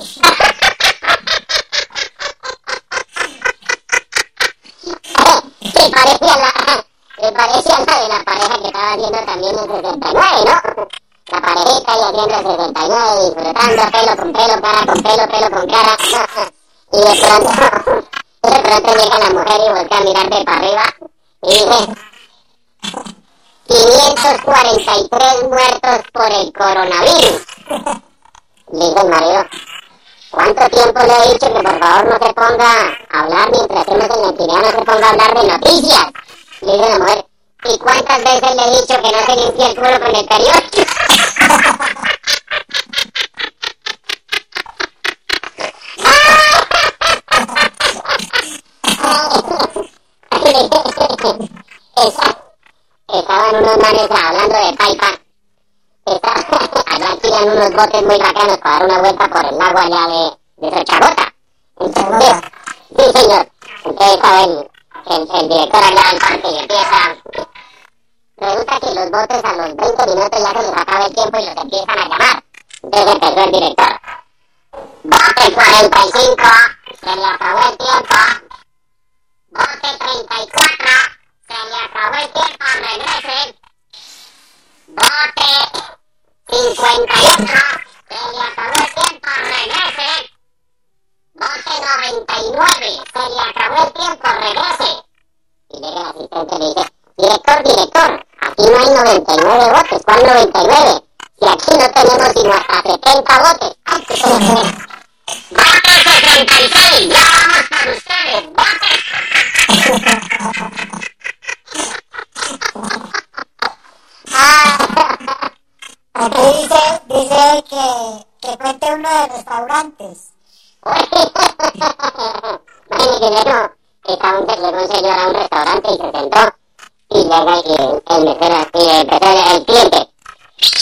Se parecía la, se parecía la de la pareja que estaba haciendo también en sesenta y nueve, ¿no? La parejita ahí haciendo el sesenta y nueve, disfrutando pelo con pelo, cara con pelo, pelo con cara. Y de pronto, de pronto llega la mujer y voltea a mirar de para arriba y dice, quinientos cuarenta y tres muertos por el coronavirus. Le dice el marido, ¿cuánto tiempo le he dicho que por favor no se ponga a hablar mientras hacemos el Mentiriano, no se ponga a hablar de noticias? Le dice la mujer, ¿y cuántas veces le he dicho que no se limpie el culo con el periódico? Estaban unos manes hablando de Paipa. Allá alquilan unos botes muy bacanos para dar una vuelta por el lago allá de, de Sochagota. Entonces, sí señor. Entonces estaba el, el, el director allá del parque y empieza. Resulta que los botes a los veinte minutos ya se les acaba el tiempo y los empiezan a llamar. Entonces empezó el director. Bote cuarenta y cinco, se le acabó el tiempo. Bote treinta y cuatro, se le acabó el tiempo, regresen. Bote cincuenta y ocho, se le acabó el tiempo, regrese. Bote noventa y nueve, se le acabó el tiempo, regrese. Y llega el asistente y le dice, director, director, aquí no hay noventa y nueve botes, ¿cuál noventa y nueve? Si aquí no tenemos sino hasta setenta botes. ¡Ay, qué pena! ¡Bote sesenta y seis! ¡Ya vamos por ustedes! ¡Bote! Aquí dice, dice que, que cuente uno de los restaurantes. Bueno, primero, estaba un, llegó un señor a un restaurante y se sentó. Y llega y el mesero, y empezó el cliente.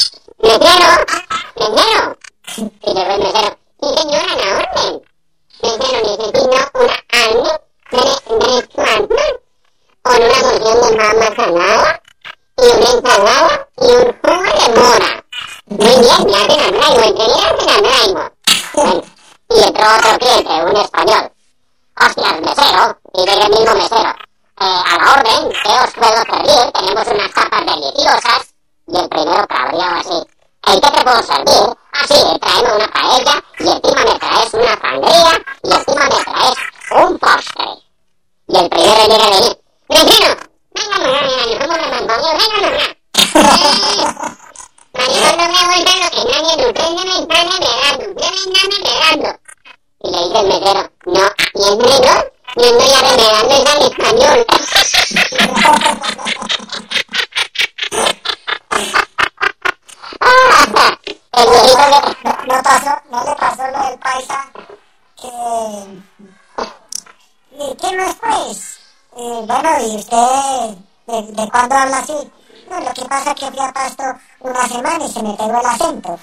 Mesero, mesero. Y llegó el mesero. Sí, señora, la orden. Mesero, necesito una carne de cuartos con una porción de papa salada y una ensalada y un jugo de mora. Muy bien, ya te la traigo, enseguida te la traigo. Bueno, y entró otro cliente, un español. Hostias, mesero, y del mismo mesero. Eh, a la orden, ¿qué os puedo servir? Tenemos unas tapas deliciosas. Y el primero cabreado así. ¿En qué te puedo servir? Así, ah, tráeme una paella y encima me traes una sangría y encima me traes un postre. Y el primero llega a venir. ¡Mesero! ¡Venga, no, no, no, ¿cómo me mancoño? ¡Venga, no, no! Maricón, no me vuelta lo que nadie, usted me está revelando, usted me está revelando. Y le dice el mesero, no, y es menor, yo estoy arreglando es al español. Ah, el viejito que... No, no pasó, no le pasó lo del paisa que... ¿Y qué no es pues? Eh, bueno, ¿y usted de, de cuándo habla así? No, lo que pasa es que fui a Pasto una semana y se me pegó el acento.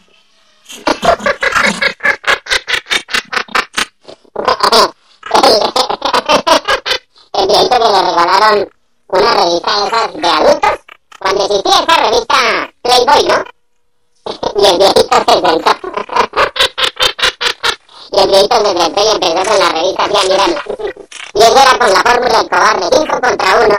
El viejito que le regalaron una revista de esas de adultos, cuando existía esa revista Playboy, ¿no? Y el viejito se sentó. Y el viejito se sentó y empezó con la revista así a mirarla. Y eso era con la fórmula del cobarde, cinco contra uno.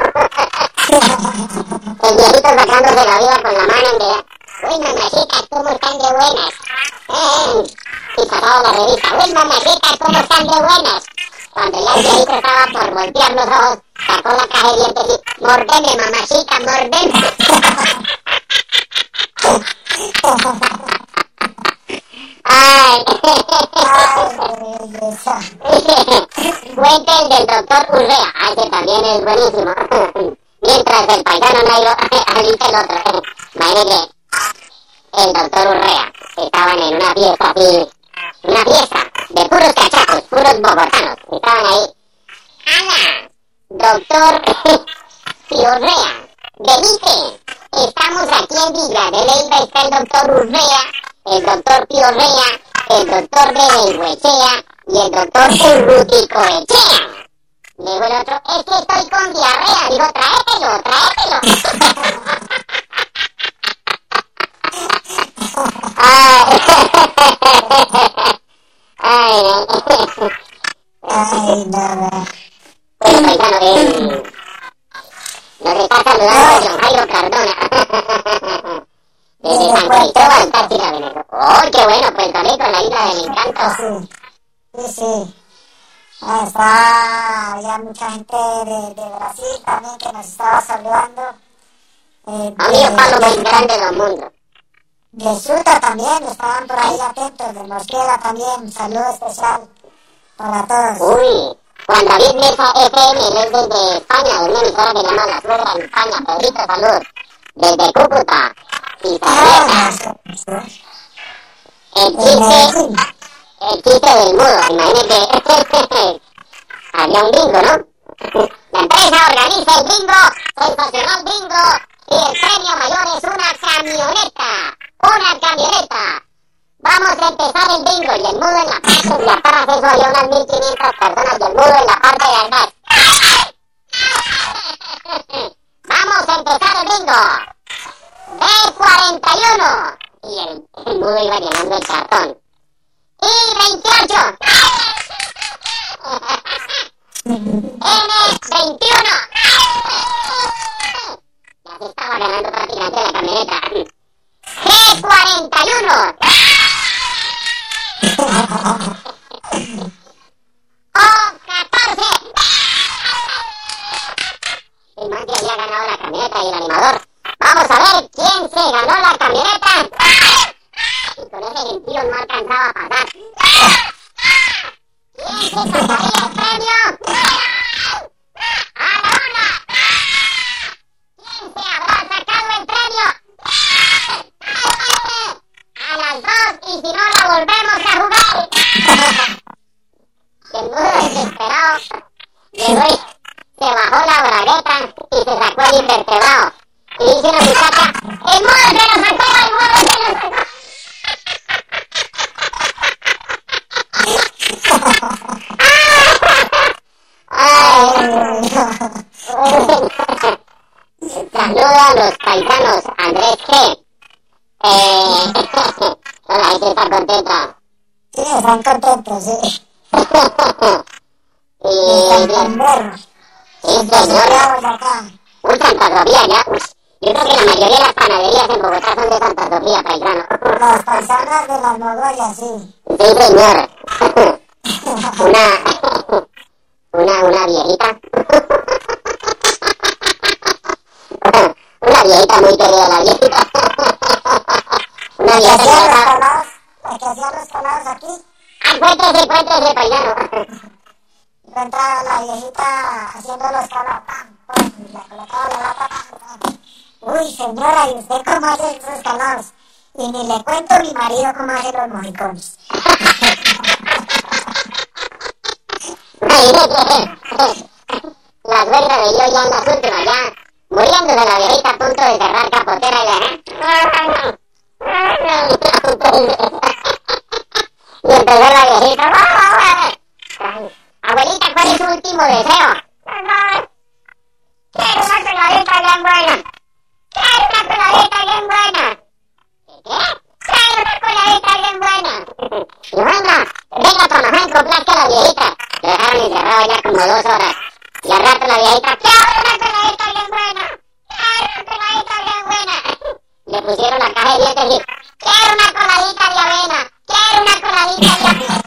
El viejito sacándose la vida con la mano en que... ¡Uy, mamacitas, cómo están de buenas! ¡Eh! Y sacaba la revista. ¡Uy, mamacitas, cómo están de buenas! Cuando ya el viejito estaba por voltear los ojos, sacó la caja de dientes y... ¡Mordeme, mamacita, mordeme! ¡Ay! Ay, belleza. Cuente el del doctor Urrea. Ah, ese también es buenísimo. Mientras el paisano Nairo alista el otro. Imagínate, el doctor Urrea estaban en una fiesta así, una fiesta de puros cachacos, puros bogotanos. Estaban ahí. ¡Hala! Doctor Urrea, venite. Estamos aquí en Villa de Leyva, está el doctor Urrea, el doctor Piorrea, el doctor Berenguechea y el doctor Urruticoechea. Dijo el otro, es que estoy con diarrea. Dijo, tráetelo, tráetelo. Ay, ay, Ay, nada. pues paisano, eh, nos está saludando John Jairo Cardona. Desde San Cristóbal, Táchira, Venezuela. ¡Oh, qué bueno! Puerto Rico, la isla del encanto. Sí, sí, sí. Ah, está, había mucha gente de, de Brasil también que nos estaba saludando. Eh, Amigo Pablo, más de, grande del mundo. de Suta también, estaban por ahí atentos. De Mosquera también, un saludo especial para todos. Uy, Juan David Mesa F M, él es desde España, de una emisora que se llama La Suegra en España. Pedrito, salud. Desde Cúcuta. Y Ah, Zagreb. no sé. El En chiste, Medellín. el chiste del mudo. Imagínate, había un bingo, ¿no? La empresa organiza el bingo, sensacional bingo, y el premio mayor es una camioneta. Una camioneta. Vamos a empezar el bingo y el mudo en la parte de atrás, eso había unas mil quinientas personas y el mudo en la parte de atrás. Vamos a empezar el bingo. B cuarenta y uno. Y el, el mudo iba llenando el cartón. Y veintiocho. N veintiuno. Ya se estaba ganando prácticamente la camioneta. G cuarenta y uno. O catorce. El man que había ganado la camioneta y el animador. Vamos a ver quién se ganó la camioneta. Y con ese gentío no alcanzaba a pasar. ¿Quién se sacaría el premio? ¡A la una! ¿Quién se habrá sacado el premio? A las dos, y si no la volvemos a jugar. El mudo desesperado llegó y se bajó la bragueta y se sacó el invertebrado. Y dice una muchacha, ¡el modo se lo sacó! ¡El modo se lo sacó! Saludo a los paisanos, Andrés G. Eh, la gente está contenta. Sí, están contentos, sí. Y bien. Sí, señor. Un Santa Sofía ya. Uy, yo creo que la mayoría de las panaderías en Bogotá son de Santa Sofía, paisano. Las paisanas de las mogollas, sí. Sí, señor. Una... Una, una viejita. Una viejita muy querida, la viejita. Una La que viejita que hacía los estaba... colados, la que hacía los colados aquí. ¡Ah, cuéntese, cuéntese, paisano! Entra la viejita haciendo los colados, pam, pam, y le colocaba la lata, pam, pam. Uy, señora, ¿y usted cómo hace esos colados? Y ni le cuento a mi marido cómo hace los mojicones. La suegra de yo ya en las últimas, ya muriéndose la viejita a punto de cerrar capotera y la... Y empezó la viejita... Abuelita, ¿cuál es su último deseo? Quiero una coladita bien buena. Quiero una coladita bien buena. ¿Qué? Quiero una coladita bien buena. Y venga, venga, Tomaján, complazca a la viejita. Lo dejaron encerrado ya como dos horas. Y al rato la viejita, ¡quiero una coladita bien buena! ¡Quiero una coladita bien buena! Le pusieron la caja de dientes y, ¡quiero una coladita de avena! ¡Quiero una coladita de avena!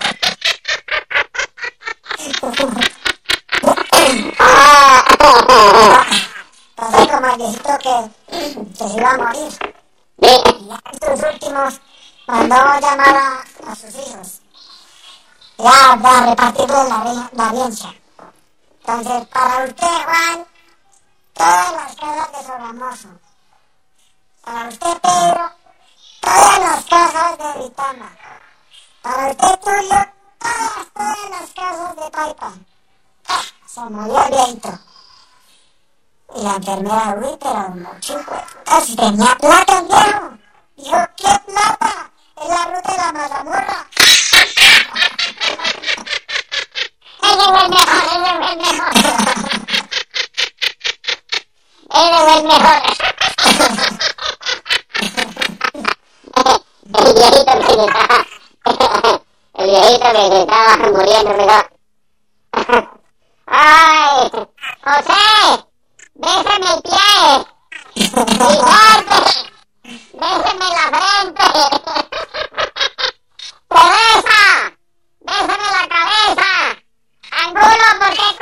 Pasó como el viejito que, que se iba a morir. Sí. Y ya en sus últimos mandó llamar a, a sus hijos. Ya, a repartirles la, la herencia. Entonces, para usted, Juan, todas las casas de Sogamoso. Para usted, Pedro, todas las casas de Vitama. Para usted, Tulio, todas, todas las casas de Paipa. Se murió el viejito. Y la enfermera, uy, pero chico, casi tenía plata el viejo. Dijo, ¿qué plata? Es la ruta de la mazamorra. Ese fue el mejor, ese fue el mejor. Ese fue el mejor. El viejito que se estaba... El viejito que se estaba muriendo, me dijo... ¡Ay! ¡José! ¡Déjeme el pie! ¡Vicente! ¡Déjeme la frente! ¡Teresa! ¡Déjeme la cabeza! ¡Angulo, por qué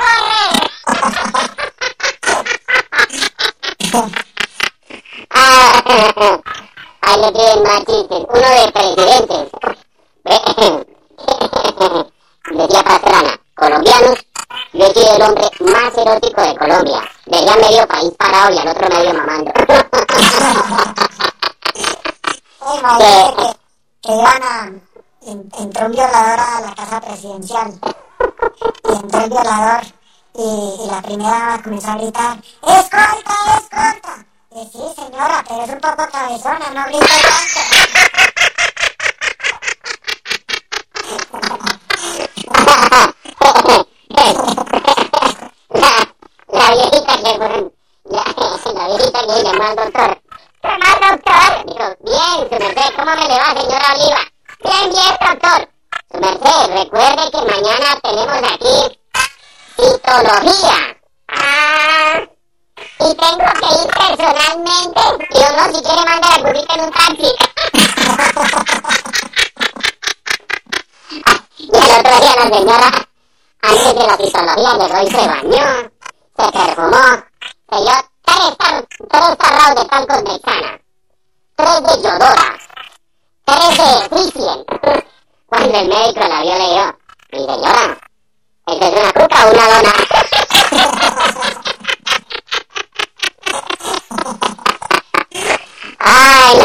corre! Ah, ahí le tienen más chistes. Uno de presidentes. Decía Pastrana, colombianos, yo he sido el hombre más erótico de Colombia. Veía medio país parado y al otro medio mamando. Imagínate que, que iban a... En, entró un violador a la casa presidencial. Y entró el violador y, y la primera comenzó a gritar, ¡escolta, escolta! Y sí, señora, pero es un poco cabezona, no grita tanto. La viejita que la, la viejita que llamó al doctor. ¿Cómo al doctor? Dijo, bien, su merced, ¿cómo me le va, señora Oliva? Bien, bien, doctor. Su merced, recuerde que mañana tenemos aquí citología. Ah, y tengo que ir personalmente. Y yo no, si quiere mandar a burrito en un taxi. Y el otro día la señora, antes de la citología, llegó y se bañó, se perfumó, se dio tres, tar tres tarrados de talcos de Xana, tres de Yodora, tres de Fricien. Cuando el médico la vio, le dijo, mi señora, ¿esto es una cuca o una dona? ¡Ay,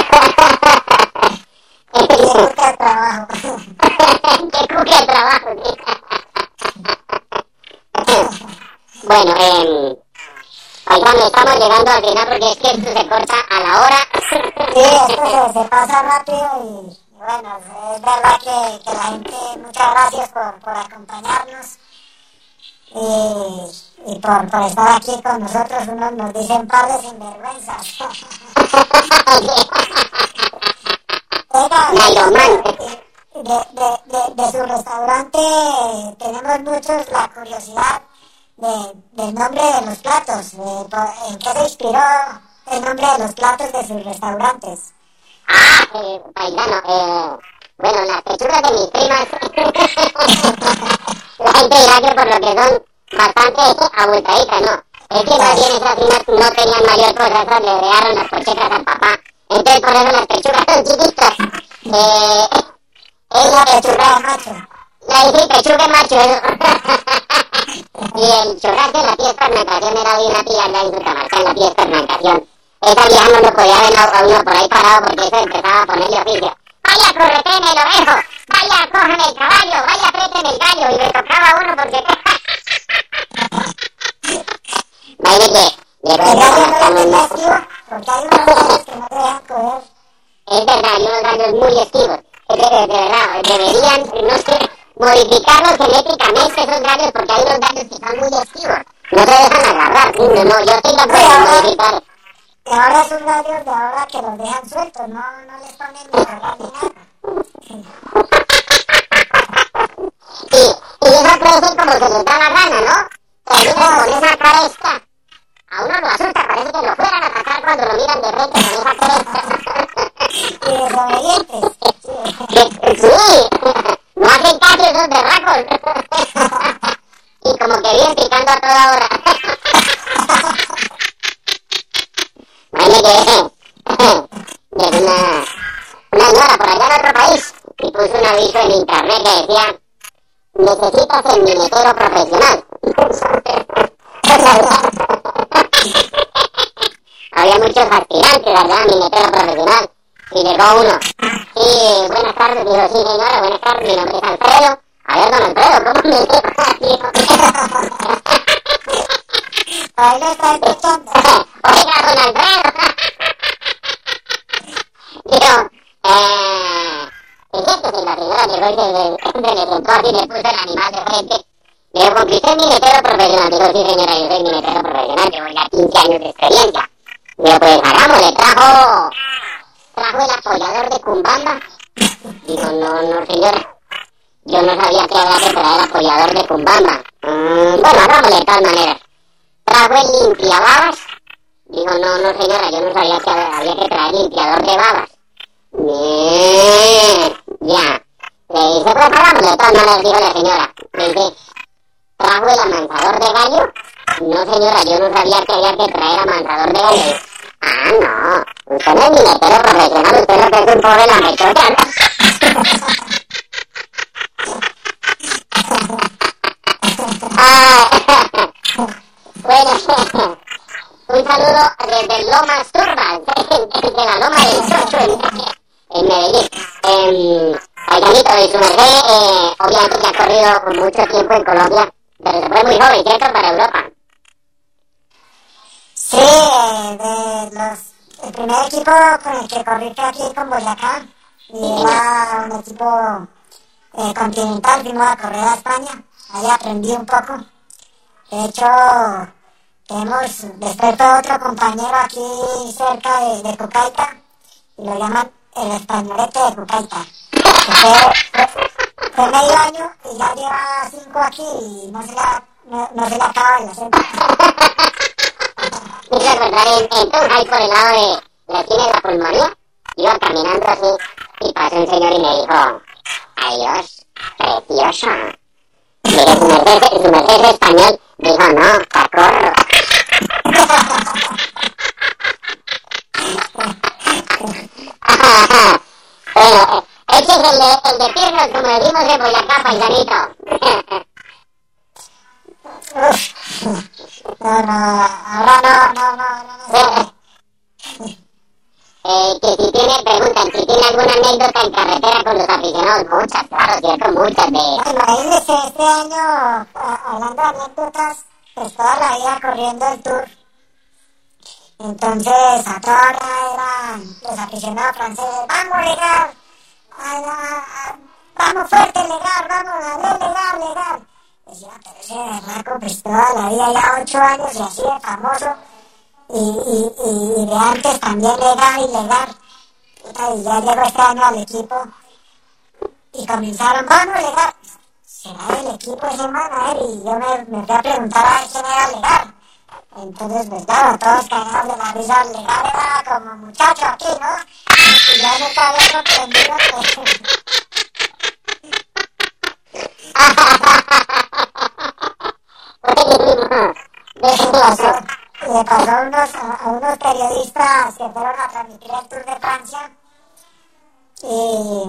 ¡Qué cuca de trabajo! ¡Qué cuca de trabajo! Bueno, eh... Oiga, Alejandro, estamos llegando al final porque es que esto se corta a la hora. Sí, esto se, se pasa rápido y bueno, es verdad que, que la gente, muchas gracias por, por acompañarnos y, y por, por estar aquí con nosotros. Unos nos dicen par de sinvergüenzas. Oiga, de, de, de, de su restaurante tenemos muchos la curiosidad de, del nombre de los platos, de, por, en qué se inspiró el nombre de los platos de sus restaurantes. Ah, eh, paisano, eh, bueno, las pechugas de mis primas, la gente dirá que por lo que son bastante abultaditas, ¿no? Es que más bien esas primas no tenían mayor cosa, esas le regaron las pochetas al papá, entonces por eso las pechugas son chiquitas. Eh, es la pechuga de macho. La dije pechuga de macho, eso. Y el churrasco en la tía escarnatación era de una tía allá en su tamarca, en la tía escarnatación. Esa vieja no lo podía ver a uno por ahí parado porque eso empezaba a ponerle oficio. Vaya, correteme el ovejo, vaya, cojan el caballo, vaya, aprieten el gallo. Y le tocaba a uno porque... Vaya que... Le ¿El gallo no lo tenía esquivo? Porque hay unos gallos que no te dejan coger. Es verdad, hay unos gallos muy esquivos. De, de, de verdad, deberían, no sé, modificarlos genéticamente esos gallos porque hay unos gallos que son muy esquivos. No se dejan agarrar, sí, no, no, yo estoy de acuerdo en modificar. Y ahora esos gallos de ahora que los dejan sueltos, no, no les ponen ni corral ni nada. Y, y eso crecen como se les da la gana, ¿no? Terminan con esa cresta. A uno lo asusta, parece que lo fueran a atacar cuando lo miran de frente con esa cresta. Y desobedientes. Sí, no hacen caso esos berracos. Y como que vienen picando a toda hora. Vale, que llegó una, una señora por allá en otro país y puso un aviso en internet que decía: necesitas el minetero profesional. Había muchos aspirantes, ¿verdad? Minetero profesional. Y llegó uno. Sí, buenas tardes, dijo, sí señora, buenas tardes, mi nombre es Alfredo. A ver, don Alfredo, ¿cómo me dijo? Ahí lo está escuchando. Oiga, don Alfredo. Digo, eh... fíjese que la señora llegó y se, se le sentó así y le puso el animal de frente. Le digo, ¿con que usted es minetero profesional? Digo, sí señora, yo soy minetero profesional, llevo ya quince años de experiencia. Digo, pues hagamos, le trajo... trajo el apoyador de Cumbamba. Digo, no, no señora. Yo no sabía que había que traer apoyador de Cumbamba. Mm, bueno, hagámosle de todas maneras. Trajo el limpiababas. Digo, no, no señora, yo no sabía que había que traer limpiador de babas. Bien, ya. Le dice, pues hagámosle de todas maneras, dijo la señora. Le dice, ¿trajo el amansador de gallo? No señora, yo no sabía que había que traer amansador de gallo. Ah, no. Usted no es minetero profesional, usted lo que es un pobre lamechota. Ah, bueno, un saludo desde Lomas Turbas, de la Loma del Chocho en, en Medellín. Eh, Paisanito, de su merced, eh, obviamente que ha corrido mucho tiempo en Colombia, pero se fue muy joven, ¿cierto? Para Europa. Sí, de los, el primer equipo con el que corrí fue aquí con Boyacá y era un equipo eh, continental, fuimos a correr a España, ahí aprendí un poco. De hecho, tenemos después fue otro compañero aquí cerca de, de Cucaita y lo llaman el españolete de Cucaita. Fue, fue, fue medio año y ya lleva cinco aquí y no se la, no, no se le acaba el acento. Me hizo acordar en, en Tunjai por el lado de la esquina de la pulmonía. Iba caminando así y pasó un señor y me dijo: adiós, precioso. Mire, su merced, su merced es español. Dijo, no, cacorro. Bueno, ese es el de, el de piernas, como decimos de Boyacá, paisanito. No, no, ahora no, no, no, no, no. Eh, que si tiene, preguntan, si tiene alguna anécdota en carretera con los aficionados. Muchas, claro, cierto, muchas de... Imagínense, este año, a- hablando de anécdotas, pues toda la vida corriendo el Tour, Entonces, a toda hora eran los aficionados franceses, vamos Legar, a, a, a, vamos fuerte Legar, vamos, dale Legar, Legar. Decía, pero ese berraco pues toda la vida, ya ocho años y así de famoso, y, y, y, y de antes también Legar y Legar. Y ya llegó este año al equipo, y comenzaron, vamos Legar. ¿Será del equipo ese man? A ver, y yo me, me fui a preguntar a ver quién era Legar. Entonces, pues claro, todos cagados de la risa, Legar era como muchacho aquí, ¿no? Y ya me estaba sorprendido que... le pasó, le pasó a, unos, a, a unos periodistas que fueron a transmitir el Tour de Francia, y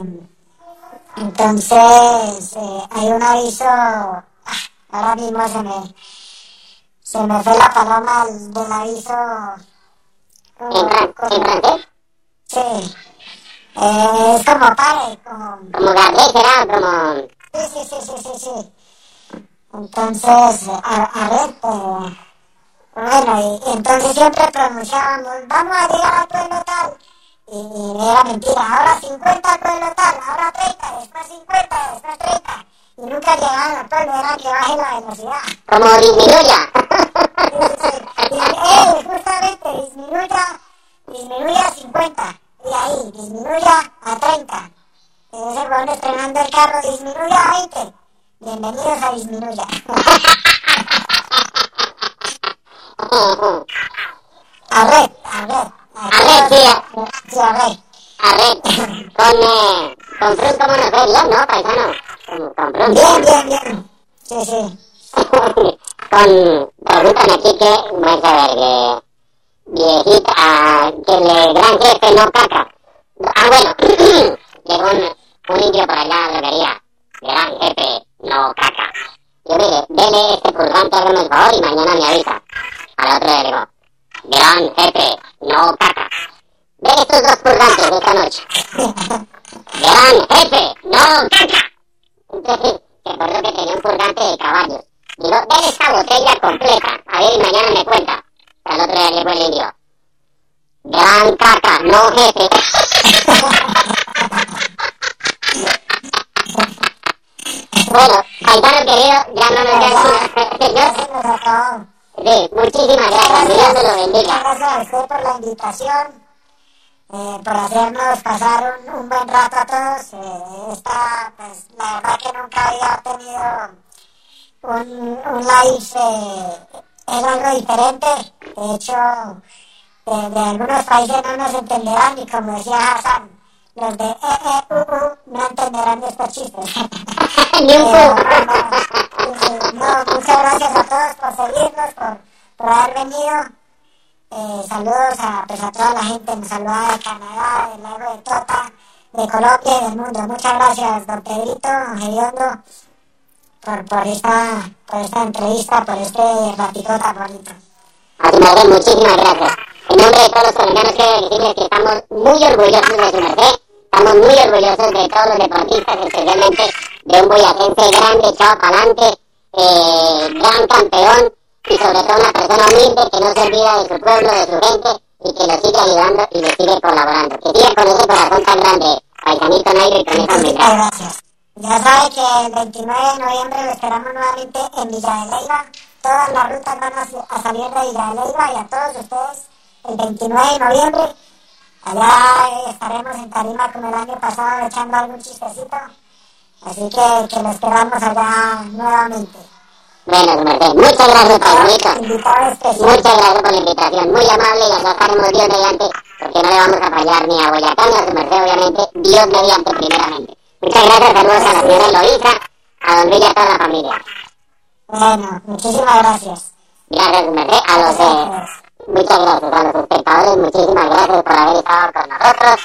entonces eh, hay un aviso, ah, ahora mismo se me... Se me fue la paloma del, del aviso. ¿En francés? Sí. Eh, es como pare, como... Como Gardé será, como... Sí, sí, sí, sí, sí, sí. Entonces, a, a ver, eh, bueno, y, y entonces siempre pronunciábamos, vamos a llegar al pueblo tal. Y, y era mentira, ahora cincuenta al pueblo tal, ahora treinta, después cincuenta, después treinta. Y nunca llegaban al pueblo, era que baje la velocidad. Como disminuya. Y, eh, justamente, disminuya, disminuya a cincuenta, y ahí, disminuya a treinta. Y ese weón estrenando el carro, disminuya a veinte. Bienvenidos a disminuya. A ver, a ver. A ver, sí, a, sí, a ver. a ver, con, eh, con Frun, ¿cómo nos fue? Bien, ¿no, paisano? Con, con Frun. Bien, bien, bien. Sí, sí. Con, pregúntame aquí que, vais a ver, que viejita, ah, que el gran jefe no caca. Ah, bueno, llegó un, un indio por allá a la droguería. Gran jefe no caca. Yo mire, dele este purgante, hágame el favor y mañana me avisa. Al otro le digo, gran jefe no caca. Ve estos dos purgantes de esta noche. Gran jefe no caca. Entonces, se acordó que tenía un purgante de caballos. Digo, dale esta botella completa, a ver, y mañana me cuenta. Al otro día llegó el indio. Gran caca, no jefe. Bueno, paisano querido, ya no nos queda. Sí, muchísimas gracias, Dios me lo bendiga. Gracias a usted por la invitación, eh, por hacernos pasar un, un buen rato a todos. Eh, esta, pues, la verdad que nunca había tenido un, un live, eh, es algo diferente. De hecho, de, de algunos países no nos entenderán, y como decía Hassan, los de E E U U no entenderán estos chistes. Ni un Pero, no, no, muchas gracias a todos por seguirnos, por, por haber venido. Eh, saludos a, pues, a toda la gente, nos saluda de Canadá, del lago de Tota, de Colombia y del mundo. Muchas gracias, don Pedrito Gediondo, por, por, esta, por esta entrevista, por este ratito tan bonito. A su merced, muchísimas gracias. En nombre de todos los colombianos quiero decirles que estamos muy orgullosos de su merced. Estamos muy orgullosos de todos los deportistas, especialmente de un boyacense grande, echado para adelante, eh, gran campeón, y sobre todo una persona humilde que no se olvida de su pueblo, de su gente, y que lo sigue ayudando y le sigue colaborando. Que siga con ese corazón tan grande, paisanito Nairo, y con esa humildad. Muchas gracias. Ya sabe que el veintinueve de noviembre lo esperamos nuevamente en Villa de Leyva. Todas las rutas van a, a salir de Villa de Leyva, y a todos ustedes el veintinueve de noviembre. Allá estaremos en tarima como el año pasado echando algún chistecito. Así que, que lo esperamos allá nuevamente. Bueno, su merced, muchas gracias, paisanito. Invitado especial. Muchas gracias por la invitación, muy amable, y allá estaremos Dios mediante, porque no le vamos a fallar ni a Boyacá ni a su merced, obviamente, Dios mediante primeramente. Muchas gracias, saludos a la señora Eloísa, a don Luis y a toda la familia. Bueno, muchísimas gracias. Gracias, su merced, a los eh, muchas gracias a los espectadores, muchísimas gracias por haber estado con nosotros.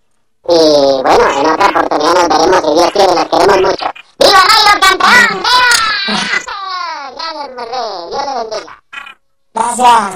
Y bueno, en otra oportunidad nos veremos, si Dios quiere, los queremos mucho. ¡Viva Nairo, campeón! ¡Viva! Gracias, su merced, Dios le bendiga. Gracias.